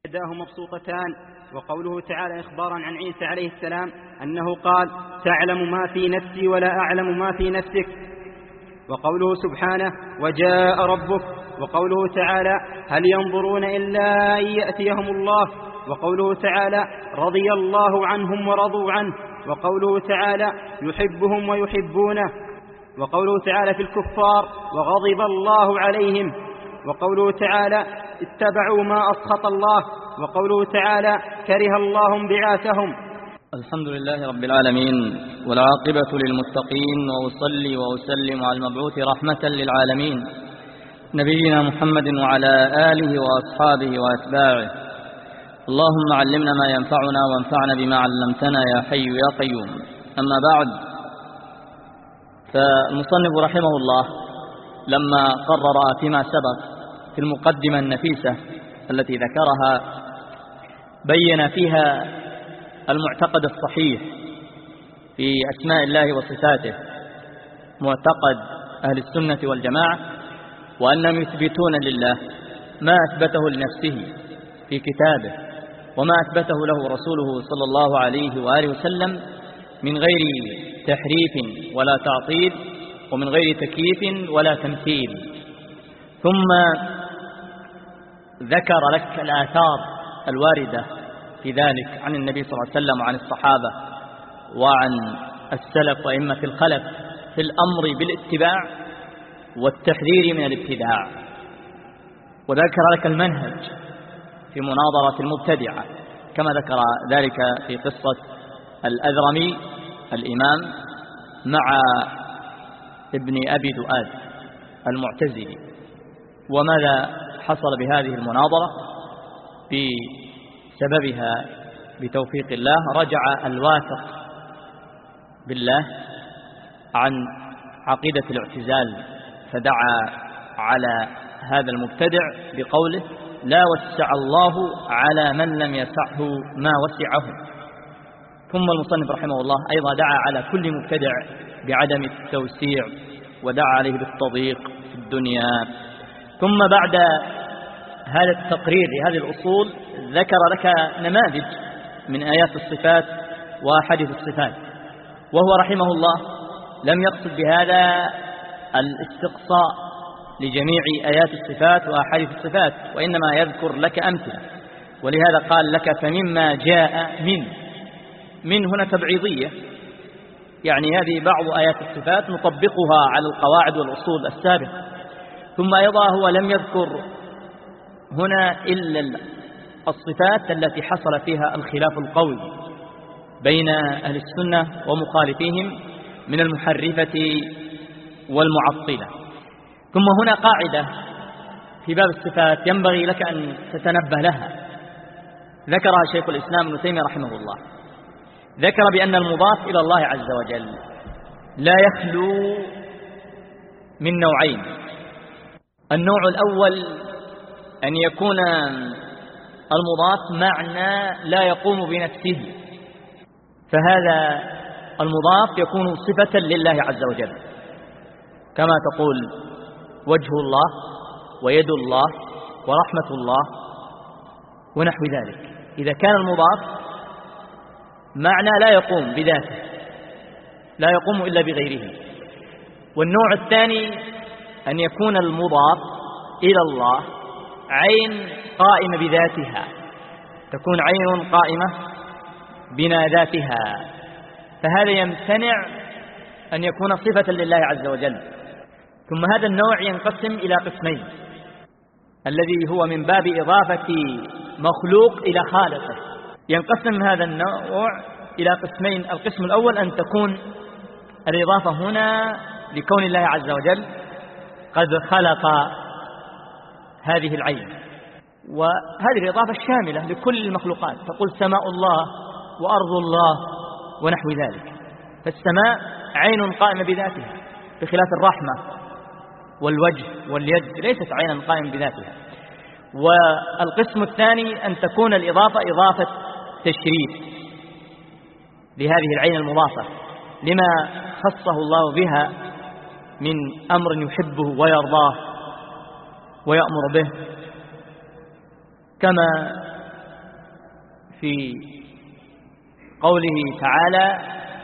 يداه مبسوطتان. وقوله تعالى إخبارا عن عيسى عليه السلام أنه قال تعلم ما في نفسي ولا أعلم ما في نفسك. وقوله سبحانه وجاء ربك. وقوله تعالى هل ينظرون إلا أن يأتيهم الله. وقوله تعالى رضي الله عنهم ورضوا عنه. وقوله تعالى يحبهم ويحبونه. وقوله تعالى في الكفار وغضب الله عليهم. وقوله تعالى اتبعوا ما أسخط الله. وقوله تعالى كره الله انبعاثهم. الحمد لله رب العالمين والعاقبة للمتقين، وأصلي وأسلم على المبعوث رحمة للعالمين نبينا محمد وعلى آله وأصحابه وأتباعه. اللهم علمنا ما ينفعنا وانفعنا بما علمتنا يا حي يا قيوم. أما بعد، فالمصنف رحمه الله لما قرر فيما سبق في المقدمة النفيسة التي ذكرها بين فيها المعتقد الصحيح في أسماء الله وصفاته، معتقد أهل السنة والجماعة، وأنهم يثبتون لله ما أثبته لنفسه في كتابه وما أثبته له رسوله صلى الله عليه وآله وسلم من غير تحريف ولا تعطيل ومن غير تكييف ولا تمثيل. ثم ذكر لك الآثار الواردة في ذلك عن النبي صلى الله عليه وسلم وعن الصحابة وعن السلف وأئمة الخلف في الأمر بالاتباع والتحذير من الابتداع. وذكر لك المنهج في مناظرة المبتدعة كما ذكر ذلك في قصة الأذرمي الإمام مع ابن أبي دؤاد المعتزلي. وماذا حصل بهذه المناظرة؟ بسببها بتوفيق الله رجع الواثق بالله عن عقيدة الاعتزال، فدعا على هذا المبتدع بقوله لا وسع الله على من لم يسعه ما وسعه. ثم المصنف رحمه الله أيضا دعا على كل مبتدع بعدم التوسيع ودعا عليه بالتضييق في الدنيا. ثم بعد هذا التقرير لهذه الأصول ذكر لك نماذج من آيات الصفات وأحاديث الصفات، وهو رحمه الله لم يقصد بهذا الاستقصاء لجميع آيات الصفات وأحاديث الصفات، وإنما يذكر لك أمثلة. ولهذا قال لك فمما جاء من هنا تبعيضية، يعني هذه بعض آيات الصفات نطبقها على القواعد والأصول السابقة. ثم أيضا هو لم يذكر هنا إلا الصفات التي حصل فيها الخلاف القوي بين أهل السنة ومخالفيهم من المحرفة والمعطلة. ثم هنا قاعدة في باب الصفات ينبغي لك أن تتنبه لها، ذكرها شيخ الإسلام ابن تيمية رحمه الله. ذكر بأن المضاف إلى الله عز وجل لا يخلو من نوعين. النوع الأول أن يكون المضاف معنى لا يقوم بنفسه، فهذا المضاف يكون صفة لله عز وجل، كما تقول وجه الله ويد الله ورحمة الله ونحو ذلك. إذا كان المضاف معنى لا يقوم بذاته، لا يقوم إلا بغيره. والنوع الثاني أن يكون المضاف إلى الله عين قائمة بذاتها، تكون عين قائمة بنا ذاتها، فهذا يمتنع أن يكون صفة لله عز وجل. ثم هذا النوع ينقسم إلى قسمين، الذي هو من باب إضافة مخلوق إلى خالقه. ينقسم هذا النوع إلى قسمين. القسم الأول أن تكون الإضافة هنا لكون الله عز وجل قد خلق هذه العين، وهذه الإضافة شاملة لكل المخلوقات، تقول سماء الله وأرض الله ونحو ذلك. فالسماء عين قائمة بذاتها بخلاف الرحمة والوجه واليد ليست عينا قائمة بذاتها. والقسم الثاني أن تكون الإضافة إضافة تشريف لهذه العين المضافة لما خصه الله بها من أمر يحبه ويرضاه ويأمر به، كما في قوله تعالى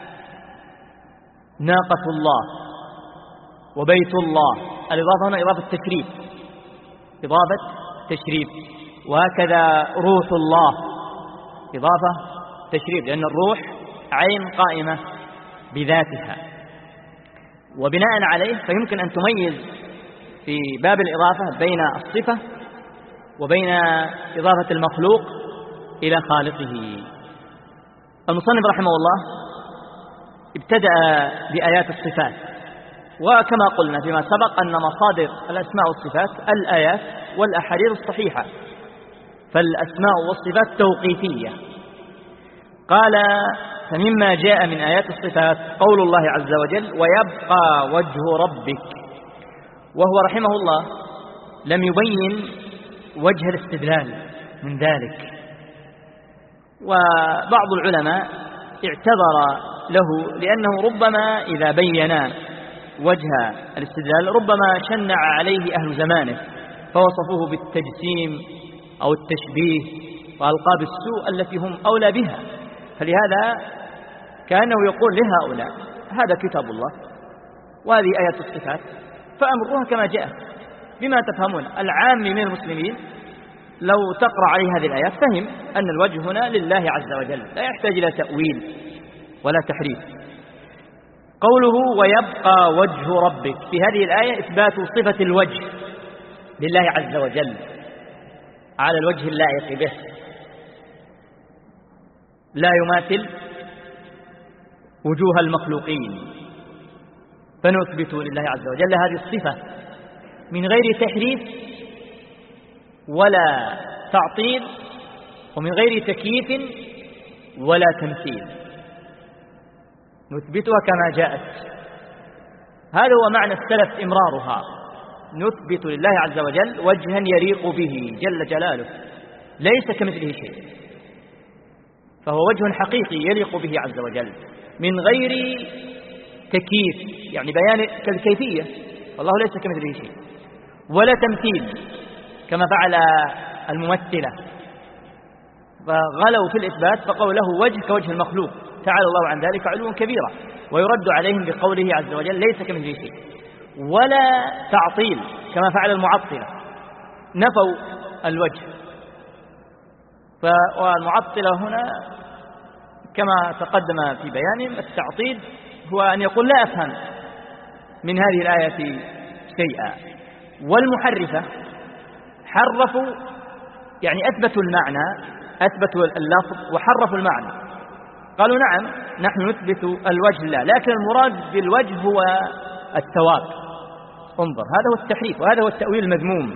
ناقة الله وبيت الله، الإضافة هنا إضافة تشريف، إضافة تشريف. وهكذا روح الله إضافة تشريف، لأن الروح عين قائمة بذاتها. وبناء عليه فيمكن أن تميز في باب الإضافة بين الصفة وبين إضافة المخلوق إلى خالقه. المصنف رحمه الله ابتدأ بآيات الصفات، وكما قلنا فيما سبق أن مصادر الأسماء والصفات الآيات والأحاديث الصحيحة، فالأسماء والصفات توقيفية. قال فمما جاء من آيات الصفات قول الله عز وجل ويبقى وجه ربك، وهو رحمه الله لم يبين وجه الاستدلال من ذلك، وبعض العلماء اعتذر له لأنه ربما إذا بين وجه الاستدلال ربما شنع عليه أهل زمانه فوصفوه بالتجسيم أو التشبيه وألقاب السوء التي هم أولى بها، فلهذا كأنه يقول لهؤلاء هذا كتاب الله وهذه آيات الصفات فأمروها كما جاءت بما تفهمون. العام من المسلمين لو تقرأ عليه هذه الآيات فهم أن الوجه هنا لله عز وجل، لا يحتاج إلى تأويل ولا تحريف. قوله ويبقى وجه ربك، في هذه الآية إثبات صفة الوجه لله عز وجل على الوجه اللائق به، لا يماثل وجوه المخلوقين، فنثبت لله عز وجل هذه الصفة من غير تحريف ولا تعطيل ومن غير تكييف ولا تمثيل، نثبتها كما جاءت. هذا هو معنى السلف إمرارها، نثبت لله عز وجل وجها يليق به جل جلاله ليس كمثله شيء، فهو وجه حقيقي يليق به عز وجل من غير تكييف، يعني بيان كالكيفية، والله ليس كمثله شيء، ولا تمثيل كما فعل الممثلة فغلوا في الإثبات فقالوا له وجه كوجه المخلوق، تعالى الله عن ذلك علوا كبيرا، ويرد عليهم بقوله عز وجل ليس كمثله شيء. ولا تعطيل كما فعل المعطلة، نفوا الوجه. والمعطلة هنا كما تقدم في بيانهم التعطيل هو أن يقول لا أفهم من هذه الآية شيئا. والمحرفة حرفوا يعني أثبتوا المعنى، أثبتوا اللفظ وحرفوا المعنى، قالوا نعم نحن نثبت الوجه لله لكن المراد بالوجه هو الثواب. انظر، هذا هو التحريف وهذا هو التأويل المذموم.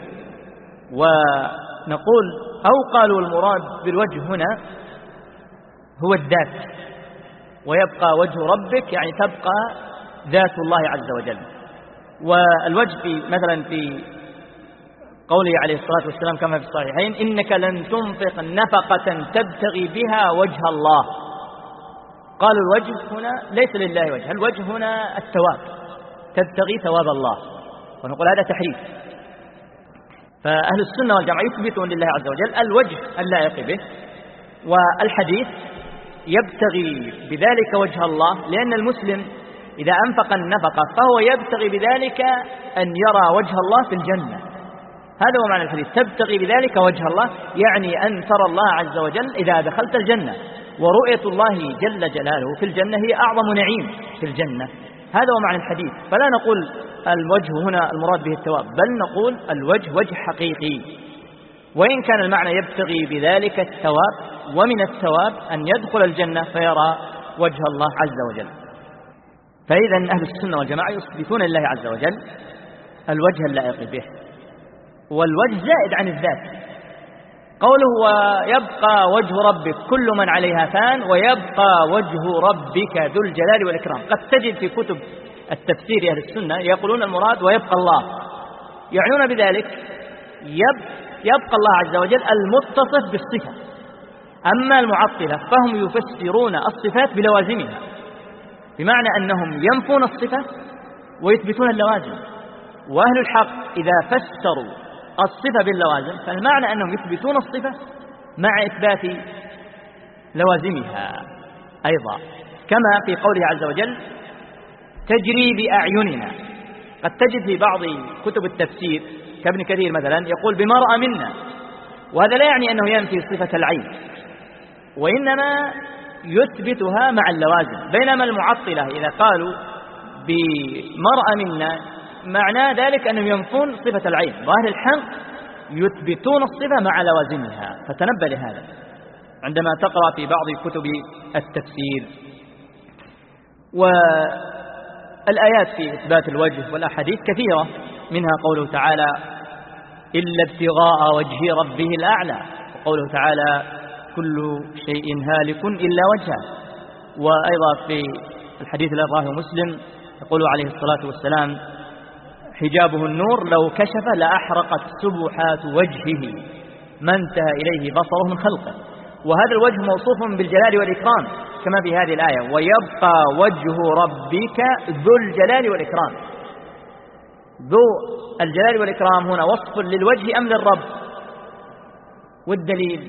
ونقول أو قالوا المراد بالوجه هنا هو الذات، ويبقى وجه ربك يعني تبقى ذات الله عز وجل. والوجه في مثلا في قوله عليه الصلاة والسلام كما في الصحيحين إنك لن تنفق نفقة تبتغي بها وجه الله، قالوا الوجه هنا ليس لله وجه، الوجه هنا الثواب، تبتغي ثواب الله، ونقول هذا تحريف. فأهل السنة والجماعة يثبتون لله عز وجل الوجه اللائق به، والحديث يبتغي بذلك وجه الله، لأن المسلم إذا أنفق النفقة فهو يبتغي بذلك أن يرى وجه الله في الجنة، هذا هو معنى الحديث، تبتغي بذلك وجه الله يعني أن ترى الله عز وجل إذا دخلت الجنة، ورؤية الله جل جلاله في الجنة هي أعظم نعيم في الجنة، هذا هو معنى الحديث. فلا نقول الوجه هنا المراد به الثواب، بل نقول الوجه وجه حقيقي، وإن كان المعنى يبتغي بذلك الثواب، ومن الثواب أن يدخل الجنة فيرى وجه الله عز وجل. فإذا أهل السنة والجماعة يثبتون لله عز وجل الوجه اللائق به، والوجه زائد عن الذات. قوله ويبقى وجه ربك كل من عليها فان ويبقى وجه ربك ذو الجلال والإكرام. قد تجد في كتب التفسير أهل السنة يقولون المراد ويبقى الله، يعنون بذلك يبقى الله عز وجل المتصف بالصفة. أما المعطلة فهم يفسرون الصفات بلوازمها، بمعنى أنهم ينفون الصفة ويثبتون اللوازم، وأهل الحق إذا فسروا الصفة باللوازم فالمعنى أنهم يثبتون الصفة مع إثبات لوازمها أيضا، كما في قوله عز وجل تجري بأعيننا. قد تجد في بعض كتب التفسير كابن كثير مثلا يقول بما رأى منا، وهذا لا يعني أنه ينفي صفة العين، وإنما يثبتها مع اللوازم. بينما المعطلة إذا قالوا بما رأى منا معناه ذلك أنهم ينفون صفة العين، وأهل الحق يثبتون الصفة مع لوازمها. فتنبه لهذا عندما تقرأ في بعض كتب التفسير. والآيات في إثبات الوجه والأحاديث كثيرة، منها قوله تعالى إلا ابتغاء وجه ربه الأعلى، وقوله تعالى كل شيء هالك إلا وجهه. وأيضا في الحديث الذي رواه مسلم يقول عليه الصلاة والسلام حجابه النور لو كشف لأحرقت سبحات وجهه ما انتهى إليه بصره من خلقه. وهذا الوجه موصوف بالجلال والإكرام كما في هذه الآية ويبقى وجه ربك ذو الجلال والإكرام. ذو الجلال والإكرام هنا وصف للوجه أم للرب؟ والدليل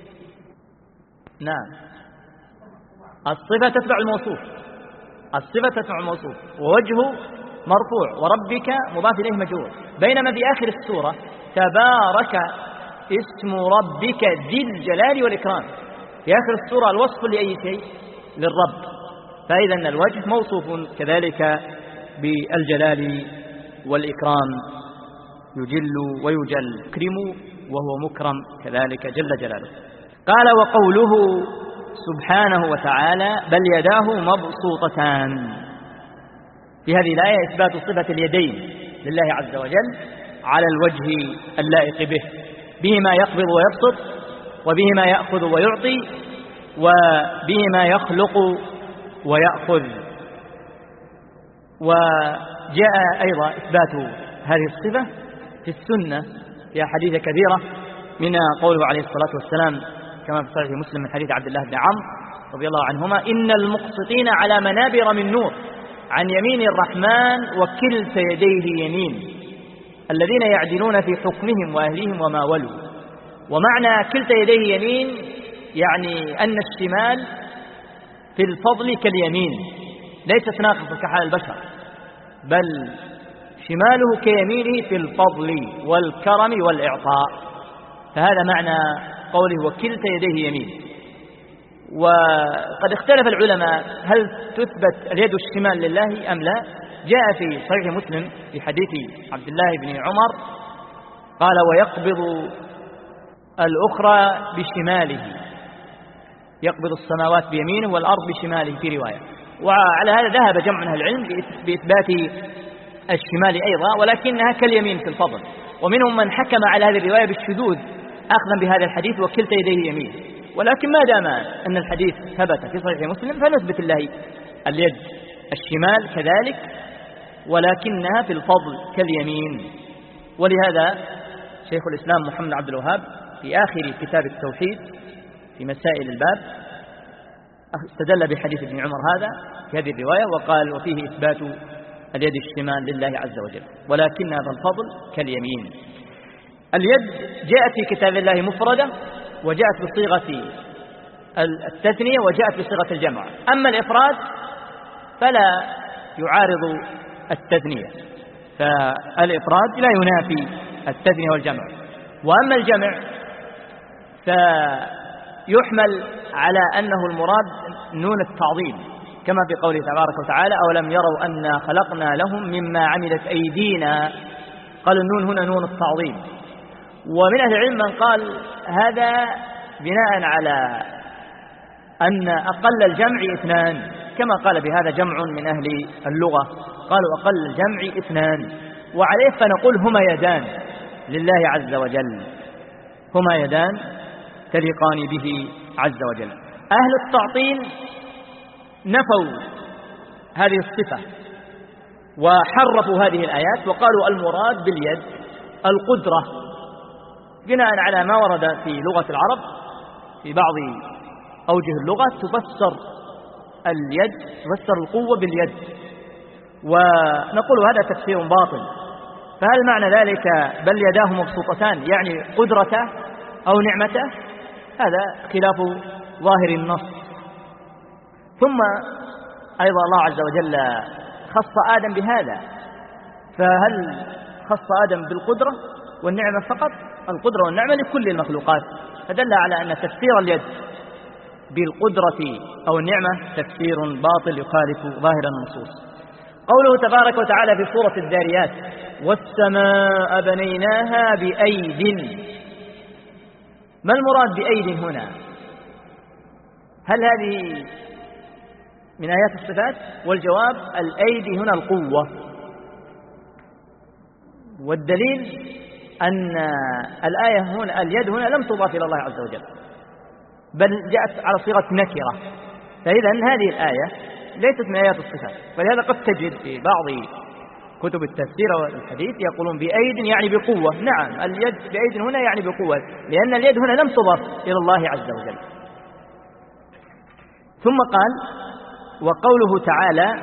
نعم الصفة تتبع الموصوف، الصفة تتبع الموصوف، ووجهه مرفوع وربك مضاف إليه مجرور. بينما في آخر السورة تبارك اسم ربك ذي الجلال والإكرام، في آخر السورة الوصف لأي شيء؟ للرب. فإذا الوجه موصوف كذلك بالجلال والإكرام، يجل ويجل، يكرم وهو مكرم كذلك جل جلاله. قال وقوله سبحانه وتعالى بل يداه مبسوطتان، في هذه الآية إثبات صفة اليدين لله عز وجل على الوجه اللائق به، بهما يقبض ويبسط، وبهما يأخذ ويعطي، وبهما يخلق ويأخذ. وجاء أيضا إثبات هذه الصفة في السنة في أحاديث كثيرة، منها قوله عليه الصلاة والسلام كما في صحيح مسلم من حديث عبد الله بن عمرو رضي الله عنهما إن المقسطين على منابر من نور عن يمين الرحمن وكلتا يديه يمين الذين يعدلون في حكمهم وأهليهم وما ولوا. ومعنى كلتا يديه يمين يعني أن الشمال في الفضل كاليمين، ليست ناقصة كحال البشر، بل شماله كيمينه في الفضل والكرم والإعطاء. فهذا معنى قوله وكلتا يديه يمين. وقد اختلف العلماء هل تثبت اليد الشمال لله أم لا. جاء في صحيح مسلم في حديث عبد الله بن عمر قال ويقبض الأخرى بشماله، يقبض السماوات بيمينه والأرض بشماله في رواية. وعلى هذا ذهب جمع من أهل العلم بإثبات الشمال أيضا، ولكنها كاليمين في الفضل. ومنهم من حكم على هذه الرواية بالشذوذ أخذا بهذا الحديث وكلتا يديه يمين. ولكن ما دام أن الحديث ثبت في صحيح مسلم فنثبت الله اليد الشمال كذلك، ولكنها في الفضل كاليمين. ولهذا شيخ الإسلام محمد عبد الوهاب في آخر كتاب التوحيد في مسائل الباب استدل بحديث ابن عمر هذا في هذه الرواية وقال وفيه إثبات اليد الشمال لله عز وجل ولكنها بالفضل كاليمين. اليد جاءت في كتاب الله مفردة وجاءت بصيغة التثنية وجاءت بصيغة الجمع. أما الإفراد فلا يعارض التثنية، فالإفراد لا ينافي التثنية والجمع. وأما الجمع فيحمل على أنه المراد نون التعظيم كما في قوله تبارك وتعالى أولم يروا أنا خلقنا لهم مما عملت أيدينا، قال النون هنا نون التعظيم. ومن أهل العلم من قال هذا بناء على أن أقل الجمع اثنان، كما قال بهذا جمع من أهل اللغة قالوا أقل الجمع اثنان، وعليه فنقول هما يدان لله عز وجل، هما يدان تليقان به عز وجل. أهل التعطيل نفوا هذه الصفة وحرفوا هذه الآيات وقالوا المراد باليد القدرة بناء على ما ورد في لغة العرب في بعض أوجه اللغة تفسر اليد تفسر القوة باليد، ونقول هذا تفسير باطل. فهل معنى ذلك بل يداه مبسوطتان يعني قدرته أو نعمته؟ هذا خلاف ظاهر النص. ثم أيضا الله عز وجل خص آدم بهذا، فهل خص آدم بالقدرة والنعمة فقط؟ القدرة والنعمة لكل المخلوقات، فدل على أن تفسير اليد بالقدرة أو النعمة تفسير باطل يخالف ظاهر النصوص. قوله تبارك وتعالى في سورة الذاريات: والسماء بنيناها بأيد. ما المراد بأيد هنا؟ هل هذه من آيات الصفات؟ والجواب: الأيدي هنا القوة، والدليل أن الآية هنا اليد هنا لم تضاف إلى الله عز وجل، بل جاءت على صيغة نكرة، فإذا هذه الآية ليست من آيات الصفات. ولهذا قد تجد في بعض كتب التفسير والحديث يقولون بأيد يعني بقوة. نعم، اليد بأيد هنا يعني بقوة، لأن اليد هنا لم تضاف إلى الله عز وجل. ثم قال: وقوله تعالى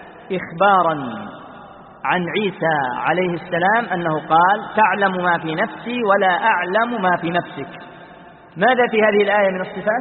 إخبارا عن عيسى عليه السلام أنه قال: تعلم ما في نفسي ولا أعلم ما في نفسك. ماذا في هذه الآية من الصفات؟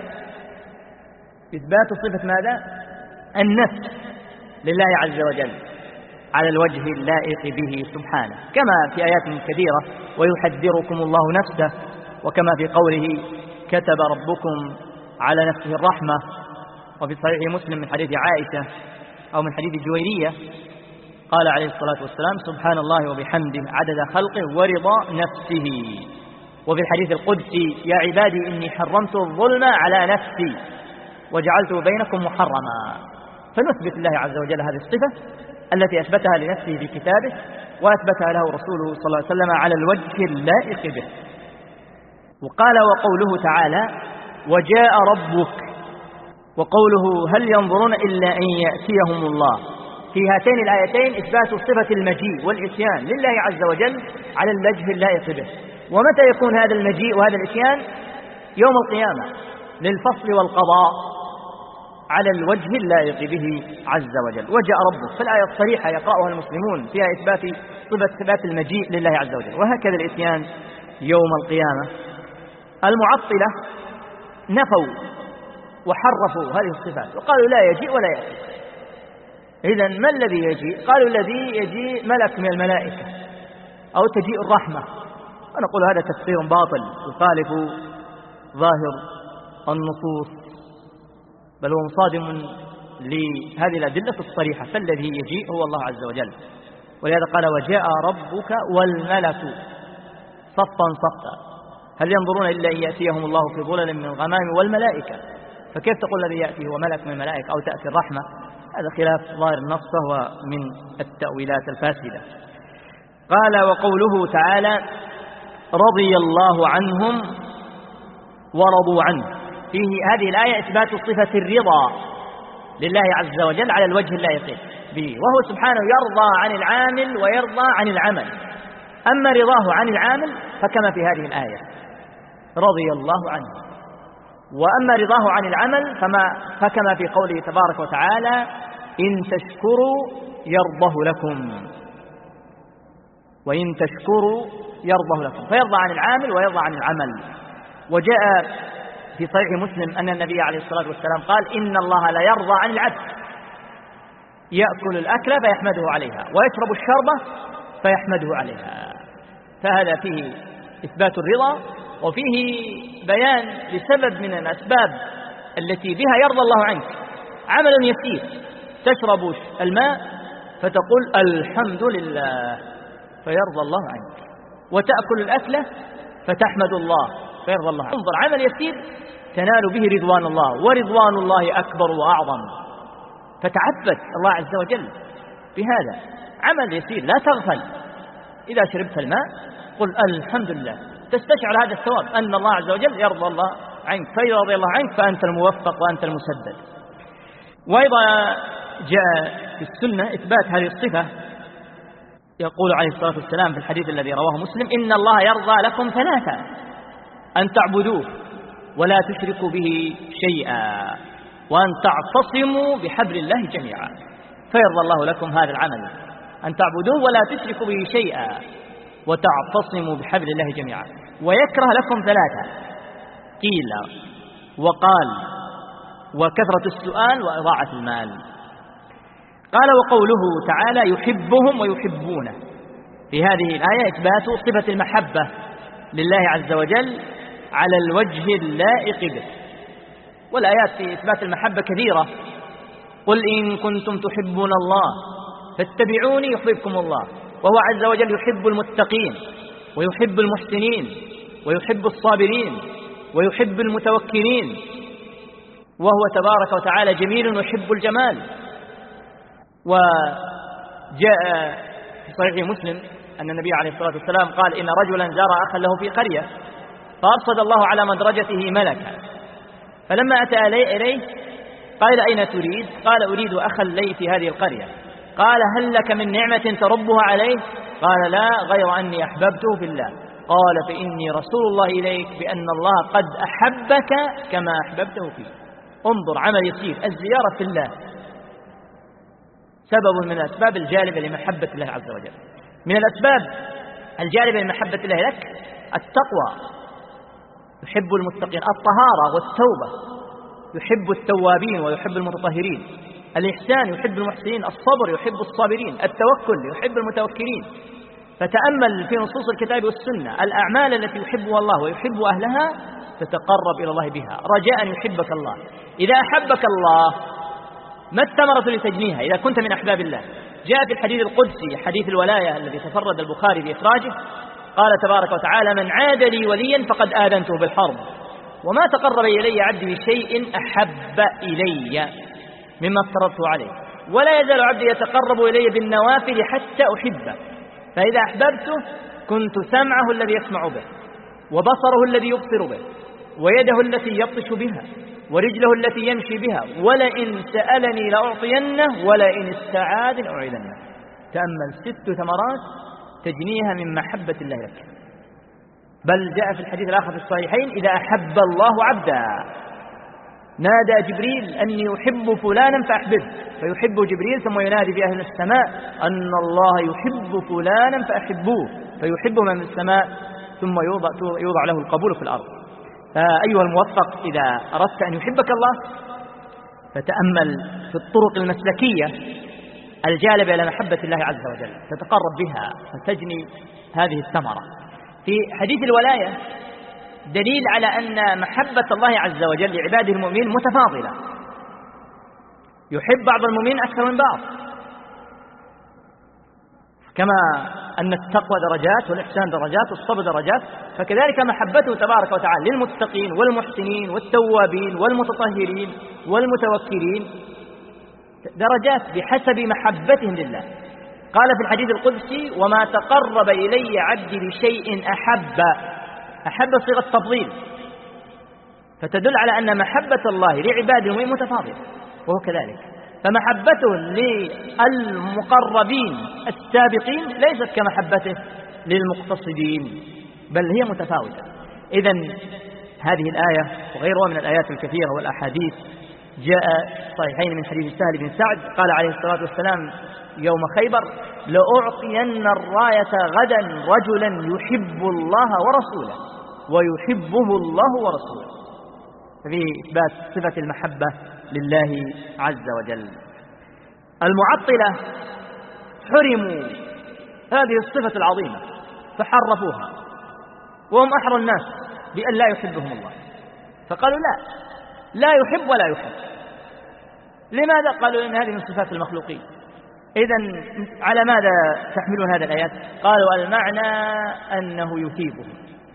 إثبات صفة ماذا؟ النفس لله عز وجل على الوجه اللائق به سبحانه، كما في آيات كثيرة: ويحذركم الله نفسه، وكما في قوله: كتب ربكم على نفسه الرحمة، وفي صحيح مسلم من حديث عائشة أو من حديث جويرية قال عليه الصلاة والسلام: سبحان الله وبحمده عدد خلقه ورضا نفسه. وفي الحديث القدسي: يا عبادي إني حرمت الظلم على نفسي وجعلته بينكم محرما. فنثبت الله عز وجل هذه الصفة التي أثبتها لنفسه في كتابه وأثبتها له رسوله صلى الله عليه وسلم على الوجه اللائق به. وقال: وقوله تعالى: وجاء ربك، وقوله: هل ينظرون إلا أن يأتيهم الله. في هاتين الآيتين إثبات صفة المجيء والإتيان لله عز وجل على الوجه اللائق به. ومتى يكون هذا المجيء وهذا الإتيان؟ يوم القيامة للفصل والقضاء على الوجه اللائق به عز وجل. وجاء ربك، فالآية الصريحة يقرأها المسلمون فيها إثبات المجيء لله عز وجل، وهكذا الإتيان يوم القيامة. المعطلة نفوا وحرفوا هذه الصفات وقالوا لا يجيء ولا يأتي. إذن ما الذي يجيء؟ قالوا الذي يجيء ملك من الملائكة أو تجيء الرحمة، ونقول هذا تفسير باطل يخالف ظاهر النصوص، بل هو مصادم لهذه الأدلة الصريحة. فالذي يجيء هو الله عز وجل، ولهذا قال: وجاء ربك والملك صفا صفا. هل ينظرون إلا أن يأتيهم الله في ظلل من الغمام والملائكة؟ فكيف تقول الذي يأتيه هو ملك من الملائكة أو تأتي الرحمة؟ هذا خلاف ظاهر النص، وهو من التأويلات الفاسدة. قال: وقوله تعالى: رضي الله عنهم ورضوا عنه. فيه هذه الآية إثبات صفة الرضا لله عز وجل على الوجه اللائق به، وهو سبحانه يرضى عن العامل ويرضى عن العمل. أما رضاه عن العامل فكما في هذه الآية: رضي الله عنه. وأما رضاه عن العمل فكما في قوله تبارك وتعالى: إن تشكروا يرضه لكم، وإن تشكروا يرضه لكم، فيرضى عن العامل ويرضى عن العمل. وجاء في صحيح مسلم أن النبي عليه الصلاة والسلام قال: إن الله لا يرضى عن العبد يأكل الأكل فيحمده عليها ويشرب الشربة فيحمده عليها. فهذا فيه إثبات الرضا، وفيه بيان لسبب من الأسباب التي بها يرضى الله عنك. عمل يسير، تشرب الماء فتقول الحمد لله فيرضى الله عنك، وتأكل الأكلة فتحمد الله فيرضى الله عنك. انظر، عمل يسير تنال به رضوان الله، ورضوان الله أكبر وأعظم، فتعبد الله عز وجل بهذا. عمل يسير لا تغفل، إذا شربت الماء قل الحمد لله، تستشعر هذا الثواب أن الله عز وجل يرضى الله عنك، فإذا رضي الله عنك فأنت الموفق وأنت المسدد. وأيضا جاء في السنة إثبات هذه الصفة. يقول عليه الصلاة والسلام في الحديث الذي رواه مسلم: إن الله يرضى لكم ثلاثة: أن تعبدوه ولا تشركوا به شيئا، وأن تعتصموا بحبل الله جميعا. فيرضى الله لكم هذا العمل، أن تعبدوه ولا تشركوا به شيئا وتعتصموا بحبل الله جميعا. ويكره لكم ثلاثة: قيل وقال وكثرة السؤال وإضاعة المال. قال وقوله تعالى يحبهم ويحبونه، في هذه الآية إثبات صفة المحبة لله عز وجل على الوجه اللائق به، والآيات في إثبات المحبة كثيرة. قل إن كنتم تحبون الله فاتبعوني يحببكم الله، وهو عز وجل يحب المتقين ويحب المحسنين ويحب الصابرين ويحب المتوكلين، وهو تبارك وتعالى جميل ويحب الجمال. وجاء في صحيح مسلم أن النبي عليه الصلاة والسلام قال إن رجلا زار أخا له في قرية فأرصد الله على مدرجته ملكا، فلما أتى إليه قال أين تريد؟ قال أريد أخا لي في هذه القرية. قال هل لك من نعمة تربها عليه؟ قال لا، غير أني أحببته في الله. قال فإني رسول الله إليك بأن الله قد أحبك كما أحببته فيه. انظر عمل يسير، الزيارة في الله سبب من الأسباب الجالبة لمحبة الله عز وجل. من الأسباب الجالبة لمحبة الله لك التقوى، يحب المتقين، الطهارة والتوبة، يحب التوابين ويحب المتطهرين، الإحسان يحب المحسنين، الصبر يحب الصابرين، التوكل يحب المتوكلين. فتأمل في نصوص الكتاب والسنة الأعمال التي يحبها الله ويحب أهلها تتقرب إلى الله بها رجاء يحبك الله. إذا أحبك الله ما الثمرة لتجنيها إذا كنت من أحباب الله؟ جاء في الحديث القدسي حديث الولاية الذي تفرد البخاري بإخراجه، قال تبارك وتعالى من عاد لي وليا فقد آذنته بالحرب، وما تقرب إلي عبدي بشيء أحب إلي مما افترضته عليه، ولا يزال عبدي يتقرب إلي بالنوافل حتى أحبه، فإذا أحببته كنت سمعه الذي يسمع به، وبصره الذي يبصر به، ويده التي يبطش بها، ورجله التي يمشي بها، ولئن سألني لأعطينه ولئن استعاذ أعيذنه. تأمل 6 ثمرات تجنيها من محبة الله لك. بل جاء في الحديث الآخر في الصحيحين إذا أحب الله عبدا نادى جبريل أني أحب فلانا فأحببه، فيحب جبريل ثم ينادي في أهل السماء أن الله يحب فلانا فأحبوه، فيحبه من السماء ثم يوضع له القبول في الأرض. فأيها الموفق إذا أردت أن يحبك الله فتأمل في الطرق المسلكية الجالبة إلى محبة الله عز وجل تتقرب بها فتجني هذه الثمرة. في حديث الولاية دليل على أن محبة الله عز وجل لعباده المؤمنين متفاضلة، يحب بعض المؤمنين أكثر من بعض، كما أن التقوى درجات والإحسان درجات والصبر درجات، فكذلك محبته تبارك وتعالى للمتقين والمحسنين والتوابين والمتطهرين والمتوكلين درجات بحسب محبتهم لله. قال في الحديث القدسي وما تقرب إلي عبدي بشيء أحب صيغة تفضيل، فتدل على أن محبة الله لعباده المؤمنين متفاضلة، وهو كذلك. فمحبته للمقربين السابقين ليست كمحبته للمقتصدين، بل هي متفاوتة. إذن هذه الآية وغيرها من الآيات الكثيرة والأحاديث جاء صحيحين من حديث سهل بن سعد قال عليه الصلاة والسلام يوم خيبر لأعطين الراية غدا رجلا يحب الله ورسوله ويحبه الله ورسوله، ففي إثبات صفة المحبة لله عز وجل. المعطلة حرموا هذه الصفة العظيمة فحرفوها، وهم أحرى الناس بأن لا يحبهم الله، فقالوا لا يحب ولا يحب. لماذا؟ قالوا إن هذه من صفات المخلوقين. إذن على ماذا تحملون هذه الآيات؟ قالوا المعنى أنه يثيبهم.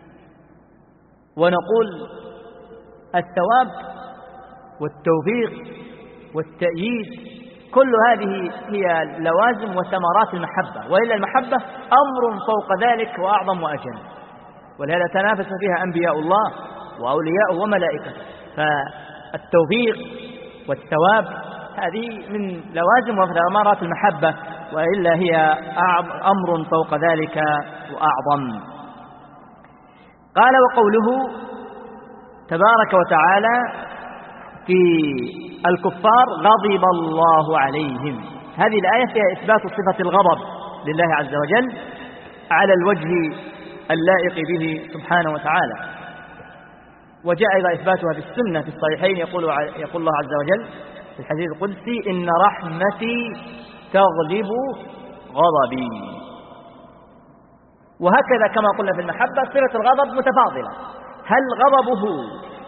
ونقول الثواب والتوفيق والتأييد كل هذه هي لوازم وثمرات المحبة، وإلا المحبة أمر فوق ذلك وأعظم وأجل، ولهذا تنافس فيها أنبياء الله وأولياء وملائكته. فالتوفيق والثواب هذه من لوازم وثمرات المحبة، وإلا هي أمر فوق ذلك وأعظم. قال وقوله تبارك وتعالى في الكفار غضب الله عليهم، هذه الآية فيها إثبات صفة الغضب لله عز وجل على الوجه اللائق به سبحانه وتعالى. وجاء أيضا إثباتها في السنة في الصحيحين، يقول الله عز وجل في الحديث القدسي: إن رحمتي تغلب غضبي. وهكذا كما قلنا في المحبة صفة الغضب متفاضلة. هل غضبه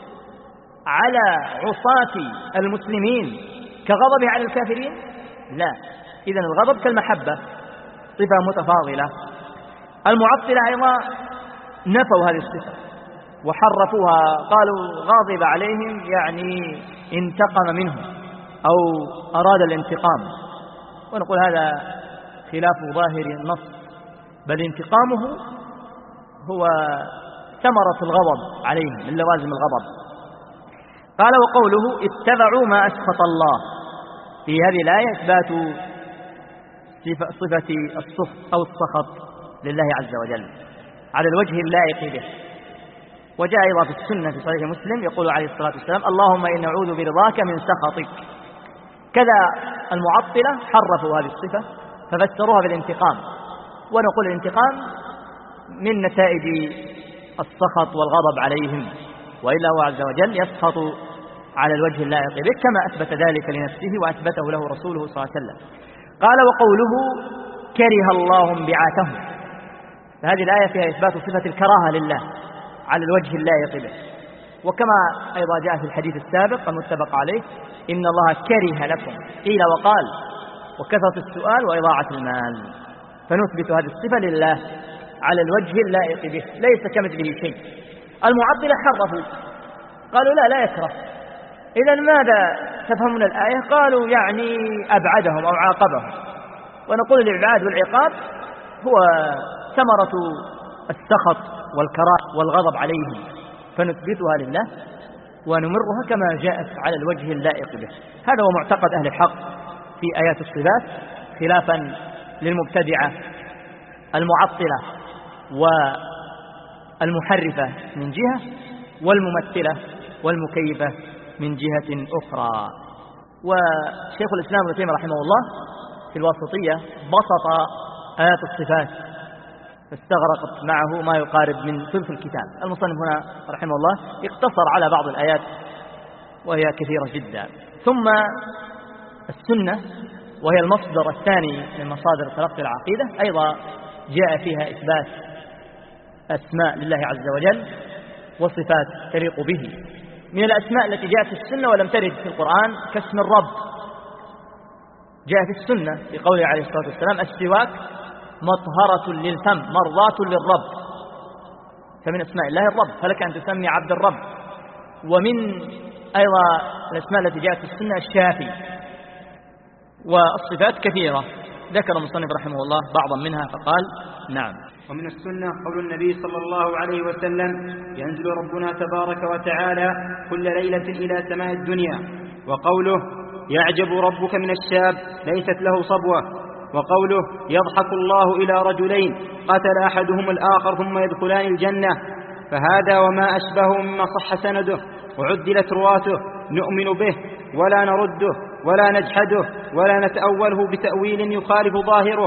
على عصاة المسلمين كغضبه على الكافرين؟ لا. إذن الغضب كالمحبة صفة متفاضلة. المعطلة أيضا نفوا هذه الصفة وحرفوها، قالوا غاضب عليهم يعني انتقم منهم أو أراد الانتقام، ونقول هذا خلاف ظاهر النص، بل انتقامه هو ثمرة الغضب عليهم من لوازم الغضب. قال: وقوله اتبعوا ما أسخط الله، في هذه الآية إثبات صفة السخط أو السخط لله عز وجل على الوجه اللائق به. وجاء أيضا في السنة في صحيح مسلم يقول عليه الصلاة والسلام: اللهم إني أعوذ برضاك من سخطك. كذا المعطلة حرفوا هذه الصفة ففسروها بالانتقام، ونقول الانتقام من نتائج السخط والغضب عليهم، وإلا هو عز وجل يسخط على الوجه اللائق به كما أثبت ذلك لنفسه وأثبته له رسوله صلى الله عليه وسلم. قال: وقوله كره الله انبعاثهم، فهذه الآية فيها إثبات صفة الكراهة لله على الوجه اللائق به، وكما أيضا جاء في الحديث السابق المتفق عليه: إن الله كره لكم قيل وقال وكثرة السؤال وإضاعة المال. فنثبت هذه الصفة لله على الوجه اللائق به، ليس كمثله شيء. المعطلة حرفوا قالوا لا يكره. إذن ماذا تفهمون الآية؟ قالوا يعني أبعدهم أو عاقبهم، ونقول الإبعاد والعقاب هو ثمرة السخط والكراهة والغضب عليهم، فنثبتها لله ونمرها كما جاءت على الوجه اللائق به. هذا هو معتقد أهل الحق في آيات الصفات، خلافا للمبتدعة المعطلة والمحرفة من جهة، والممثلة والمكيفة من جهة أخرى. وشيخ الإسلام ابن تيمية رحمه الله في الواسطية بسط آيات الصفات فاستغرقت معه ما يقارب من ثلث الكتاب. المصنف هنا رحمه الله اقتصر على بعض الآيات وهي كثيرة جدا. ثم السنة وهي المصدر الثاني من مصادر تلقي العقيدة أيضا جاء فيها إثبات أسماء لله عز وجل وصفات تليق به. من الأسماء التي جاءت في السنة ولم ترد في القرآن كاسم الرب، جاء في السنة في قوله عليه الصلاة والسلام: السواك مطهرة للفم مرضاة للرب. فمن أسماء الله الرب، فلك أن تسمي عبد الرب. ومن أيضا الأسماء التي جاءت في السنة الشافي. والصفات كثيرة ذكر المصنف رحمه الله بعضا منها فقال: نعم. ومن السنة قول النبي صلى الله عليه وسلم: ينزل ربنا تبارك وتعالى كل ليلة إلى سماء الدنيا. وقوله: يعجب ربك من الشاب ليست له صبوة. وقوله: يضحك الله إلى رجلين قتل أحدهم الآخر ثم يدخلان الجنة. فهذا وما أشبهه مما صح سنده وعدلت رواته نؤمن به ولا نرده ولا نجحده ولا نتأوله بتأويل يخالف ظاهره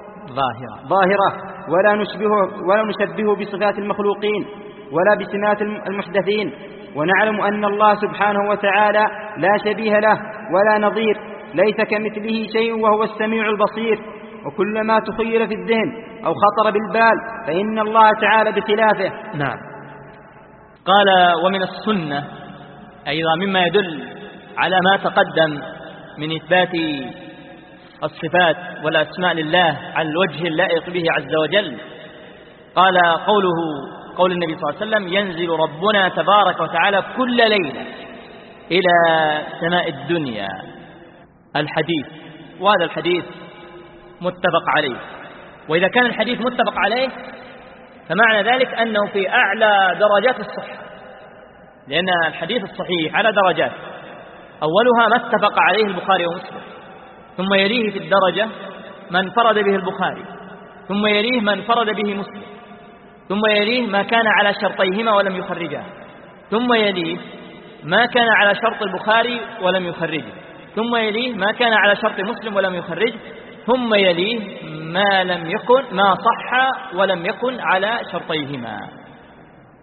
ولا نشبهه بصفات المخلوقين ولا بسمات المحدثين. ونعلم أن الله سبحانه وتعالى لا شبيه له ولا نظير، ليس كمثله شيء وهو السميع البصير. وكلما تخيل في الذهن أو خطر بالبال فإن الله تعالى بخلافه. نعم. قال: ومن السنة أيضا مما يدل على ما تقدم من إثبات الصفات والأسماء لله على الوجه اللائق به عز وجل. قال: قول النبي صلى الله عليه وسلم: ينزل ربنا تبارك وتعالى كل ليلة إلى سماء الدنيا. الحديث، وهذا الحديث متفق عليه. وإذا كان الحديث متفق عليه فمعنى ذلك أنه في أعلى درجات الصحة، لأن الحديث الصحيح على درجات، أولها ما اتفق عليه البخاري ومسلم، ثم يليه في الدرجة من فرد به البخاري، ثم يليه من فرد به مسلم، ثم يليه ما كان على شرطيهما ولم يخرجاه، ثم يليه ما كان على شرط البخاري ولم يخرجه، ثم يليه ما كان على شرط مسلم ولم يخرجه، ثم يليه ما صح ولم يكن على شرطيهما.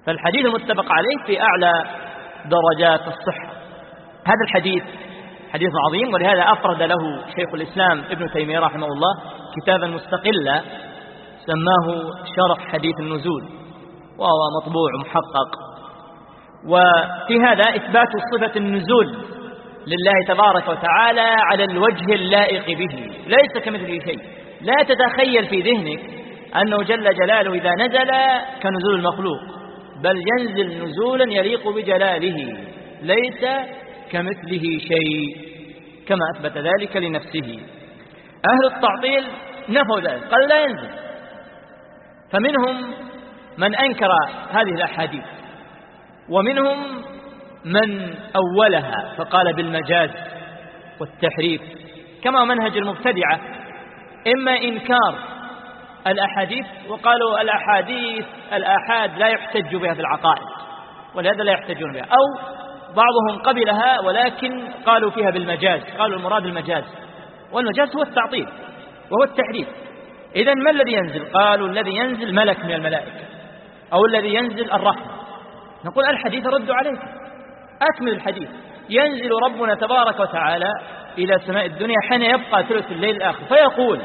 فالحديث المتفق عليه في أعلى درجات الصحة. هذا الحديث حديث عظيم، ولهذا أفرد له شيخ الإسلام ابن تيمية رحمه الله كتابا مستقلا سماه شرح حديث النزول، وهو مطبوع محقق. وفي هذا إثبات صفة النزول لله تبارك وتعالى على الوجه اللائق به، ليس كمثله شيء. لا تتخيل في ذهنك أنه جل جلاله إذا نزل كنزول المخلوق، بل ينزل نزولا يليق بجلاله، ليس كمثله شيء، كما أثبت ذلك لنفسه. أهل التعطيل نفوا ذلك، قال لا ينزل. فمنهم من أنكر هذه الأحاديث، ومنهم من أولها فقال بالمجاز والتحريف، كما منهج المبتدعة، إما إنكار الأحاديث وقالوا الآحاد لا يحتج بها في العقائد، ولهذا لا يحتجون بها، أو بعضهم قبلها ولكن قالوا فيها بالمجاز، قالوا المراد المجاز، والمجاز هو التعطيل وهو التحريف. إذن ما الذي ينزل؟ قالوا الذي ينزل ملك من الملائكة، أو الذي ينزل الرحمة. نقول الحديث رد عليك، أكمل الحديث. ينزل ربنا تبارك وتعالى إلى سماء الدنيا حين يبقى ثلث الليل الآخر، فيقول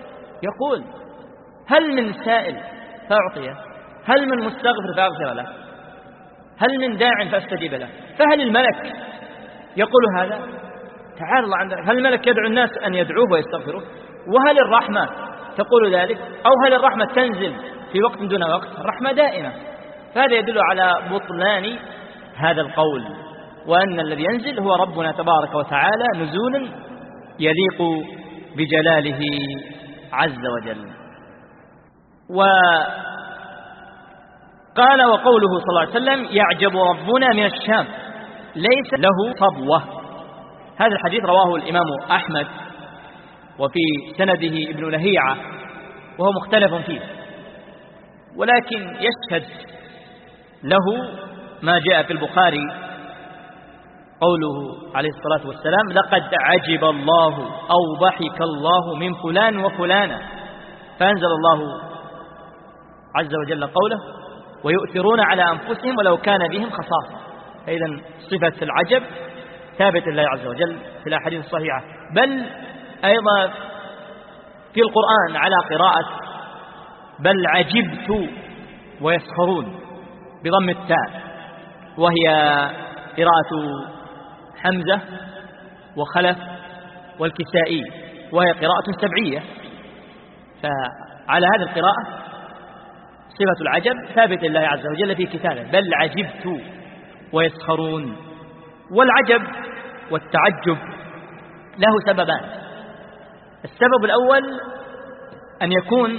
هل من سائل فأعطيه، هل من مستغفر فأغفر له، هل من داع فأستجيب له. فهل الملك يقول هذا؟ تعالى الله عن ذلك. هل الملك يدعو الناس أن يدعوه ويستغفروه؟ وهل الرحمة تقول ذلك؟ أو هل الرحمة تنزل في وقت دون وقت؟ الرحمة دائمة. فهذا يدل على بطلان هذا القول، وأن الذي ينزل هو ربنا تبارك وتعالى نزولا يليق بجلاله عز وجل. وقال وقوله صلى الله عليه وسلم يعجب ربنا من الشام ليس له صبوة. هذا الحديث رواه الإمام أحمد، وفي سنده ابن لهيعة، وهو مختلف فيه، ولكن يشهد له ما جاء في البخاري قوله عليه الصلاة والسلام لقد عجب الله أو ضحك الله من فلان وفلانة، فأنزل الله عز وجل قوله ويؤثرون على أنفسهم ولو كان بهم خصاصة. فإذا صفة العجب ثابت لله عز وجل في الأحاديث الصحيحة، بل أيضا في القرآن على قراءة بل عجبت ويسخرون بضم التاء، وهي قراءة حمزة وخلف والكسائي، وهي قراءة سبعية. فعلى هذه القراءة صفة العجب ثابت لله عز وجل في كتابه بل عجبت ويسخرون. والعجب والتعجب له سببان. السبب الأول أن يكون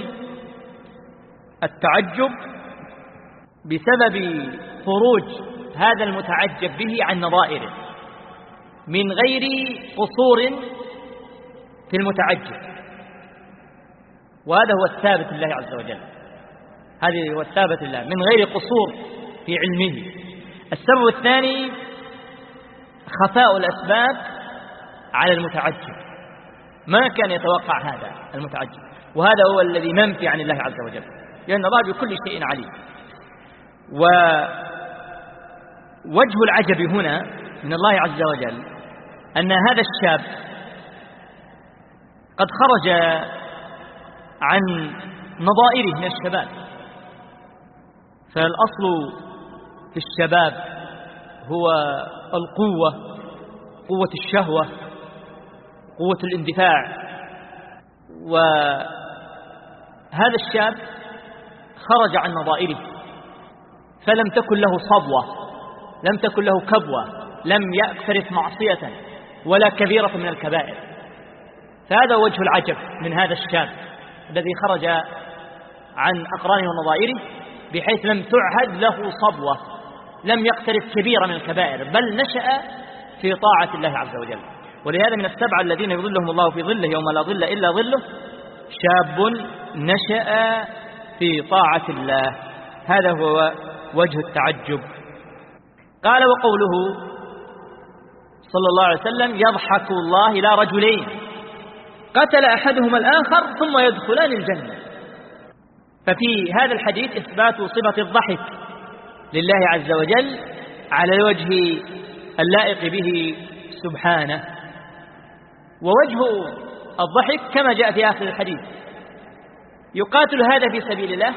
التعجب بسبب خروج هذا المتعجب به عن نظائره من غير قصور في المتعجب، وهذا هو الثابت لله عز وجل، هذا هو الثابت لله من غير قصور في علمه. السبب الثاني خفاء الأسباب على المتعجب، ما كان يتوقع هذا المتعجب، وهذا هو الذي منفي عن الله عز وجل، لأن الله بكل شيء عليم. ووجه العجب هنا من الله عز وجل أن هذا الشاب قد خرج عن نظائره من الشباب، فالأصل في الشباب هو القوة، قوة الشهوة، قوة الاندفاع. وهذا الشاب خرج عن نظائره، فلم تكن له صبوة، لم تكن له كبوة، لم يقترف معصية ولا كبيرة من الكبائر. فهذا وجه العجب من هذا الشاب الذي خرج عن أقرانه ونظائره، بحيث لم تعهد له صبوة، لم يقترف كبيرة من الكبائر، بل نشأ في طاعة الله عز وجل. ولهذا من السبعة الذين يظلهم الله في ظله يوم لا ظل إلا ظله شاب نشأ في طاعة الله. هذا هو وجه التعجب. قال وقوله صلى الله عليه وسلم يضحك الله إلى رجلين قتل أحدهما الآخر ثم يدخلان الجنة. ففي هذا الحديث إثبات صفة الضحك لله عز وجل على الوجه اللائق به سبحانه. ووجه الضحك كما جاء في آخر الحديث: يقاتل هذا في سبيل الله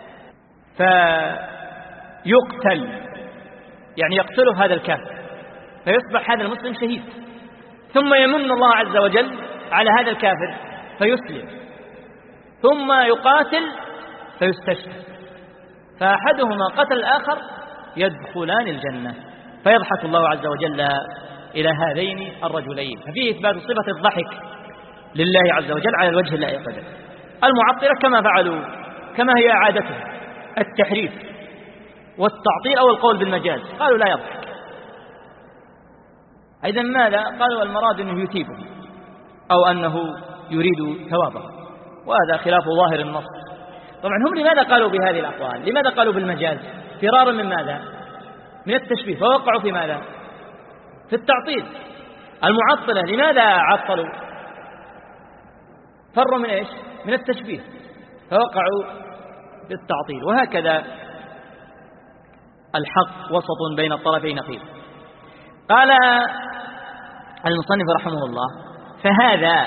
فيقتل، يعني يقتله هذا الكافر فيصبح هذا المسلم شهيد، ثم يمن الله عز وجل على هذا الكافر فيسلم، ثم يقاتل فيستشهد، فأحدهما قتل الآخر يدخلان الجنة، فيضحك الله عز وجل إلى هذين الرجلين. ففيه إثبات صفة الضحك لله عز وجل على الوجه اللائق به. المعطلة كما فعلوا كما هي عادتهم التحريف والتعطيل أو القول بالمجاز، قالوا لا يضحك. إذن ماذا؟ قالوا المراد أنه يثيبه أو أنه يريد ثوابه، وهذا خلاف ظاهر النص. طبعا هم لماذا قالوا بهذه الأقوال؟ لماذا قالوا بالمجاز؟ فرارا من ماذا؟ من التشبيه، فوقعوا في ماذا؟ في التعطيل. المعطلة لماذا عطلوا؟ فروا من إيش؟ من التشبيه، فوقعوا في التعطيل. وهكذا الحق وسط بين الطرفين نقيض. قال المصنف رحمه الله: فهذا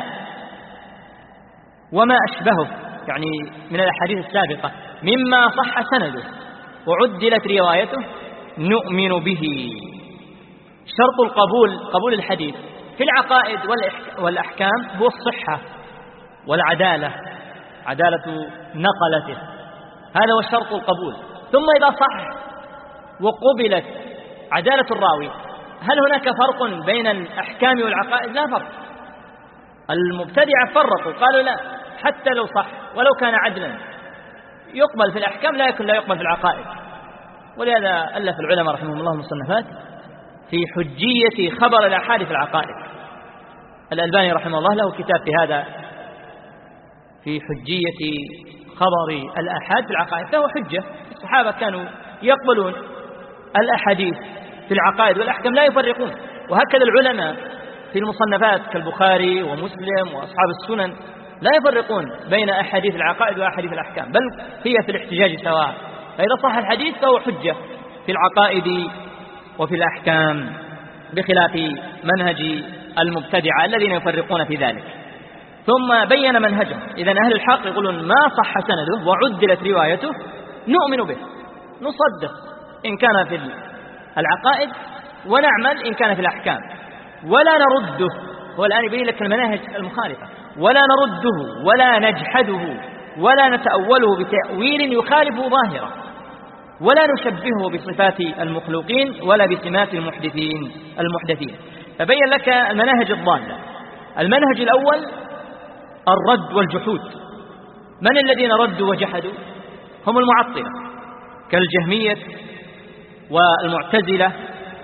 وما أشبهه، يعني من الأحاديث السابقة، مما صح سنده وعدلت روايته نؤمن به. شرط القبول، قبول الحديث في العقائد والأحكام، هو الصحة والعدالة، عدالة نقلته، هذا هو شرط القبول. ثم إذا صح وقبلت عدالة الراوي، هل هناك فرق بين الأحكام والعقائد؟ لا فرق. المبتدعة فرقوا، قالوا لا، حتى لو صح ولو كان عدلا يقبل في الأحكام لكن لا يقبل في العقائد. ولهذا ألف العلماء رحمهم الله مصنفات في حجية خبر الأحاد في العقائد. الألباني رحمه الله له كتاب في هذا، في حجية خبر الأحاد في العقائد، فهو حجة. الصحابة كانوا يقبلون الأحاديث في العقائد والأحكام لا يفرقون، وهكذا العلماء في المصنفات كالبخاري ومسلم وأصحاب السنن لا يفرقون بين أحاديث العقائد وأحاديث الأحكام، بل هي في الاحتجاج سواء. فإذا صح الحديث فهو حجة في العقائد وفي الأحكام، بخلاف منهج المبتدعة الذين يفرقون في ذلك. ثم بين منهجهم. إذن أهل الحق يقولون ما صح سنده وعدلت روايته نؤمن به، نصدق إن كان في العقائد ونعمل إن كان في الأحكام، ولا نرده. والآن يبين لك المناهج المخالفة: ولا نرده ولا نجحده ولا نتأوله بتأويل يخالف ظاهره، ولا نشبهه بصفات المخلوقين ولا بسمات المحدثين. فبين لك المناهج الضالة. المنهج الأول الرد والجحود. من الذين ردوا وجحدوا؟ هم المعطلة كالجهمية والمعتزلة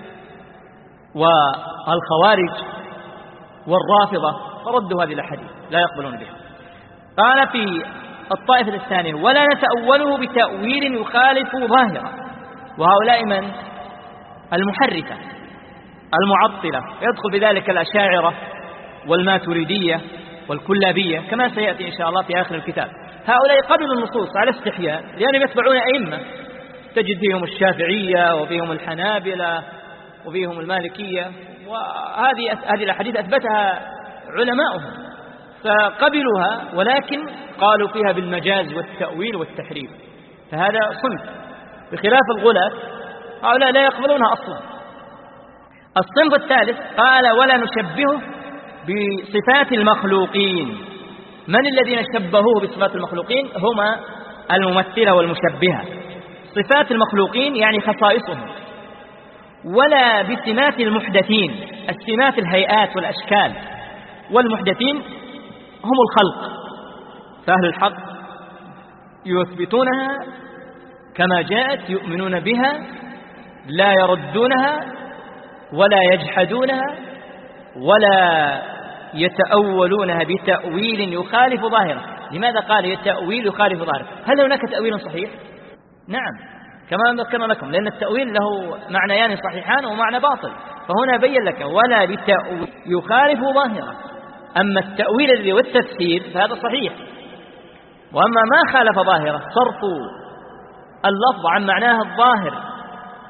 والخوارج والرافضة، فردوا هذه الأحاديث لا يقبلون بها. قال في الطائفة الثانية: ولا نتأوله بتأويل يخالف ظاهره. وهؤلاء من؟ المحرفة المعطلة، يدخل بذلك الأشاعرة والماتريدية والكلابية كما سيأتي إن شاء الله في آخر الكتاب. هؤلاء قبلوا النصوص على استحياء لأنهم يتبعون أئمة، تجد فيهم الشافعية وفيهم الحنابلة وفيهم المالكية، وهذه الأحاديث أثبتها علماؤهم فقبلوها، ولكن قالوا فيها بالمجاز والتأويل والتحريف، فهذا صنف. بخلاف الغلاة هؤلاء لا يقبلونها أصلا. الصنف الثالث قال: ولا نشبهه بصفات المخلوقين. من الذين شبهوه بصفات المخلوقين؟ هما الممثلة والمشبهة. صفات المخلوقين يعني خصائصهم، ولا بسمات المحدثين. السمات الهيئات والأشكال، والمحدثين هم الخلق. فأهل الحق يثبتونها كما جاءت، يؤمنون بها، لا يردونها ولا يجحدونها ولا يتأولونها بتأويل يخالف ظاهره. لماذا قال يتأويل يخالف ظاهره؟ هل هناك تأويل صحيح؟ نعم، كما ذكرنا لكم، لأن التأويل له معنيان صحيحان ومعنى باطل، فهنا بين لك ولا بتأويل يخالف ظاهره. أما التأويل الذي والتفسير فهذا صحيح، وأما ما خالف ظاهره صرف اللفظ عن معناه الظاهر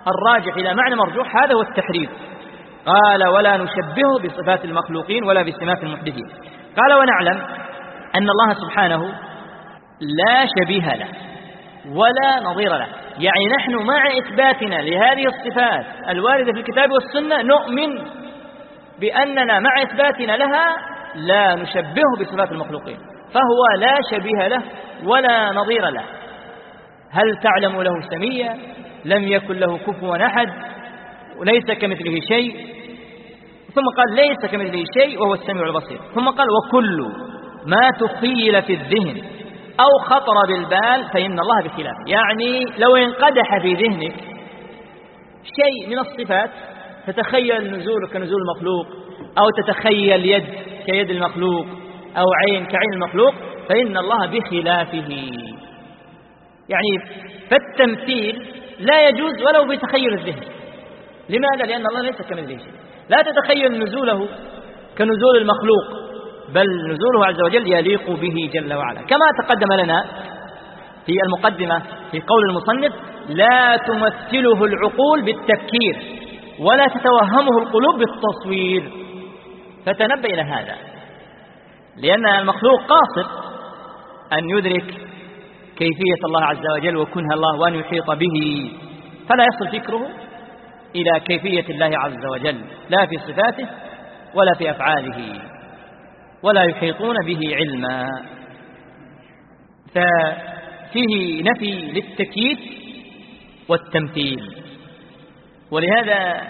الراجح إلى معنى مرجوح هذا هو التحريف. قال ولا نشبهه بصفات المخلوقين ولا بسمات المحدثين. قال ونعلم أن الله سبحانه لا شبيه له ولا نظير له، يعني نحن مع إثباتنا لهذه الصفات الواردة في الكتاب والسنة نؤمن بأننا مع إثباتنا لها لا نشبهه بصفات المخلوقين، فهو لا شبيه له ولا نظير له. هل تعلم له سميا؟ لم يكن له كفوا أحد، وليس كمثله شيء. ثم قال ليس كمثله شيء وهو السميع البصير. ثم قال وكل ما تخيل في الذهن أو خطر بالبال فإن الله بخلافه، يعني لو انقدح في ذهنك شيء من الصفات تتخيل النزول كنزول المخلوق، أو تتخيل يد كيد المخلوق، أو عين كعين المخلوق، فإن الله بخلافه. يعني فالتمثيل لا يجوز ولو بتخيل الذهن. لماذا؟ لأن الله ليس كمثله شيء. لا تتخيل نزوله كنزول المخلوق، بل نزوله عز وجل يليق به جل وعلا، كما تقدم لنا في المقدمة في قول المصنف لا تمثله العقول بالتفكير ولا تتوهمه القلوب بالتصوير. فتنبه إلى هذا، لأن المخلوق قاصر أن يدرك كيفية الله عز وجل وكنه الله وأن يحيط به، فلا يصل فكره إلى كيفية الله عز وجل لا في صفاته ولا في أفعاله، ولا يحيطون به علما. ففيه نفي للتكييف والتمثيل. ولهذا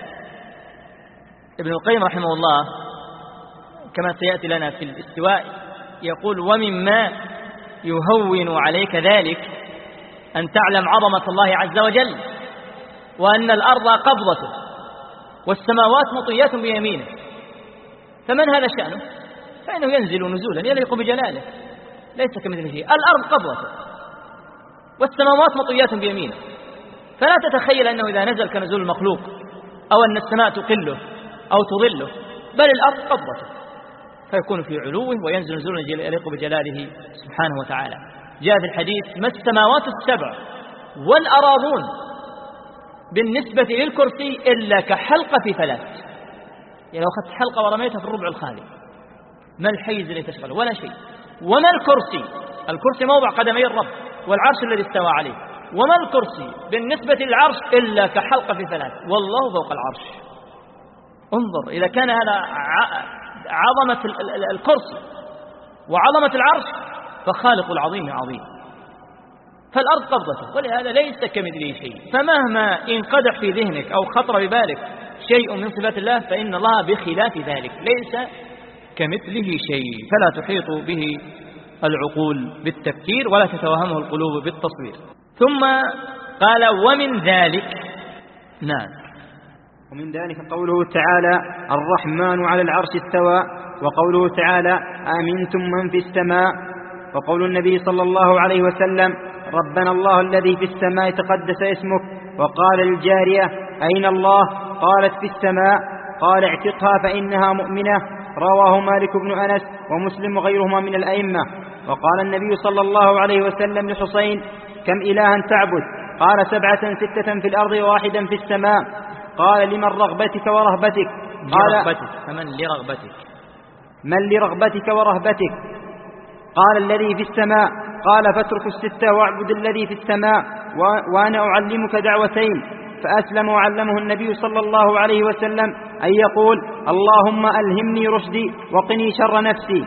ابن القيم رحمه الله كما سيأتي لنا في الاستواء يقول ومما يهون عليك ذلك أن تعلم عظمة الله عز وجل، وأن الأرض قبضته والسماوات مطويات بيمينه، فمن هذا شأنه؟ فإنه ينزل نزولا يليق بجلاله، ليس كمثله شيء. الأرض قبضته والسماوات مطويات بيمينه، فلا تتخيل أنه إذا نزل كنزول المخلوق، أو أن السماء تقله أو تظله، بل الأرض قبضته فيكون في علوه وينزل نزولا يليق بجلاله سبحانه وتعالى. جاء في الحديث ما السماوات السبع والأراضون بالنسبة للكرسي إلا كحلقة في فلات. يعني لو أخذت حلقة ورميتها في الربع الخالي ما الحيز اللي تشغله؟ ولا شيء. وما الكرسي؟ الكرسي موضع قدمي الرب والعرش الذي استوى عليه. وما الكرسي بالنسبة للعرش إلا كحلقة في فلات، والله فوق العرش. انظر، إذا كان هذا عظمة الكرسي وعظمة العرش فخالق العظيم عظيم. فالأرض قبضته، ولهذا ليس كمثله شيء. فمهما انقدح في ذهنك أو خطر ببالك شيء من صفات الله فإن الله بخلاف ذلك، ليس كمثله شيء، فلا تحيط به العقول بالتفكير ولا تتوهمه القلوب بالتصوير. ثم قال ومن ذلك، نعم، ومن ذلك قوله تعالى الرحمن على العرش استوى، وقوله تعالى آمنتم من في السماء، وقول النبي صلى الله عليه وسلم ربنا الله الذي في السماء تقدس اسمك، وقال للجارية أين الله؟ قالت في السماء، قال اعتقها فإنها مؤمنة. رواه مالك بن أنس ومسلم وغيرهما من الأئمة. وقال النبي صلى الله عليه وسلم لحسين كم إلها تعبد؟ قال 7 6 في الأرض و1 في السماء. قال لمن رغبتك ورهبتك؟ قال فمن لرغبتك؟ من لرغبتك ورهبتك؟ قال الذي في السماء. قال فاترك 6 واعبد الذي في السماء، وأنا أعلمك دعوتين. فأسلم وعلمه النبي صلى الله عليه وسلم أن يقول اللهم ألهمني رشدي وقني شر نفسي.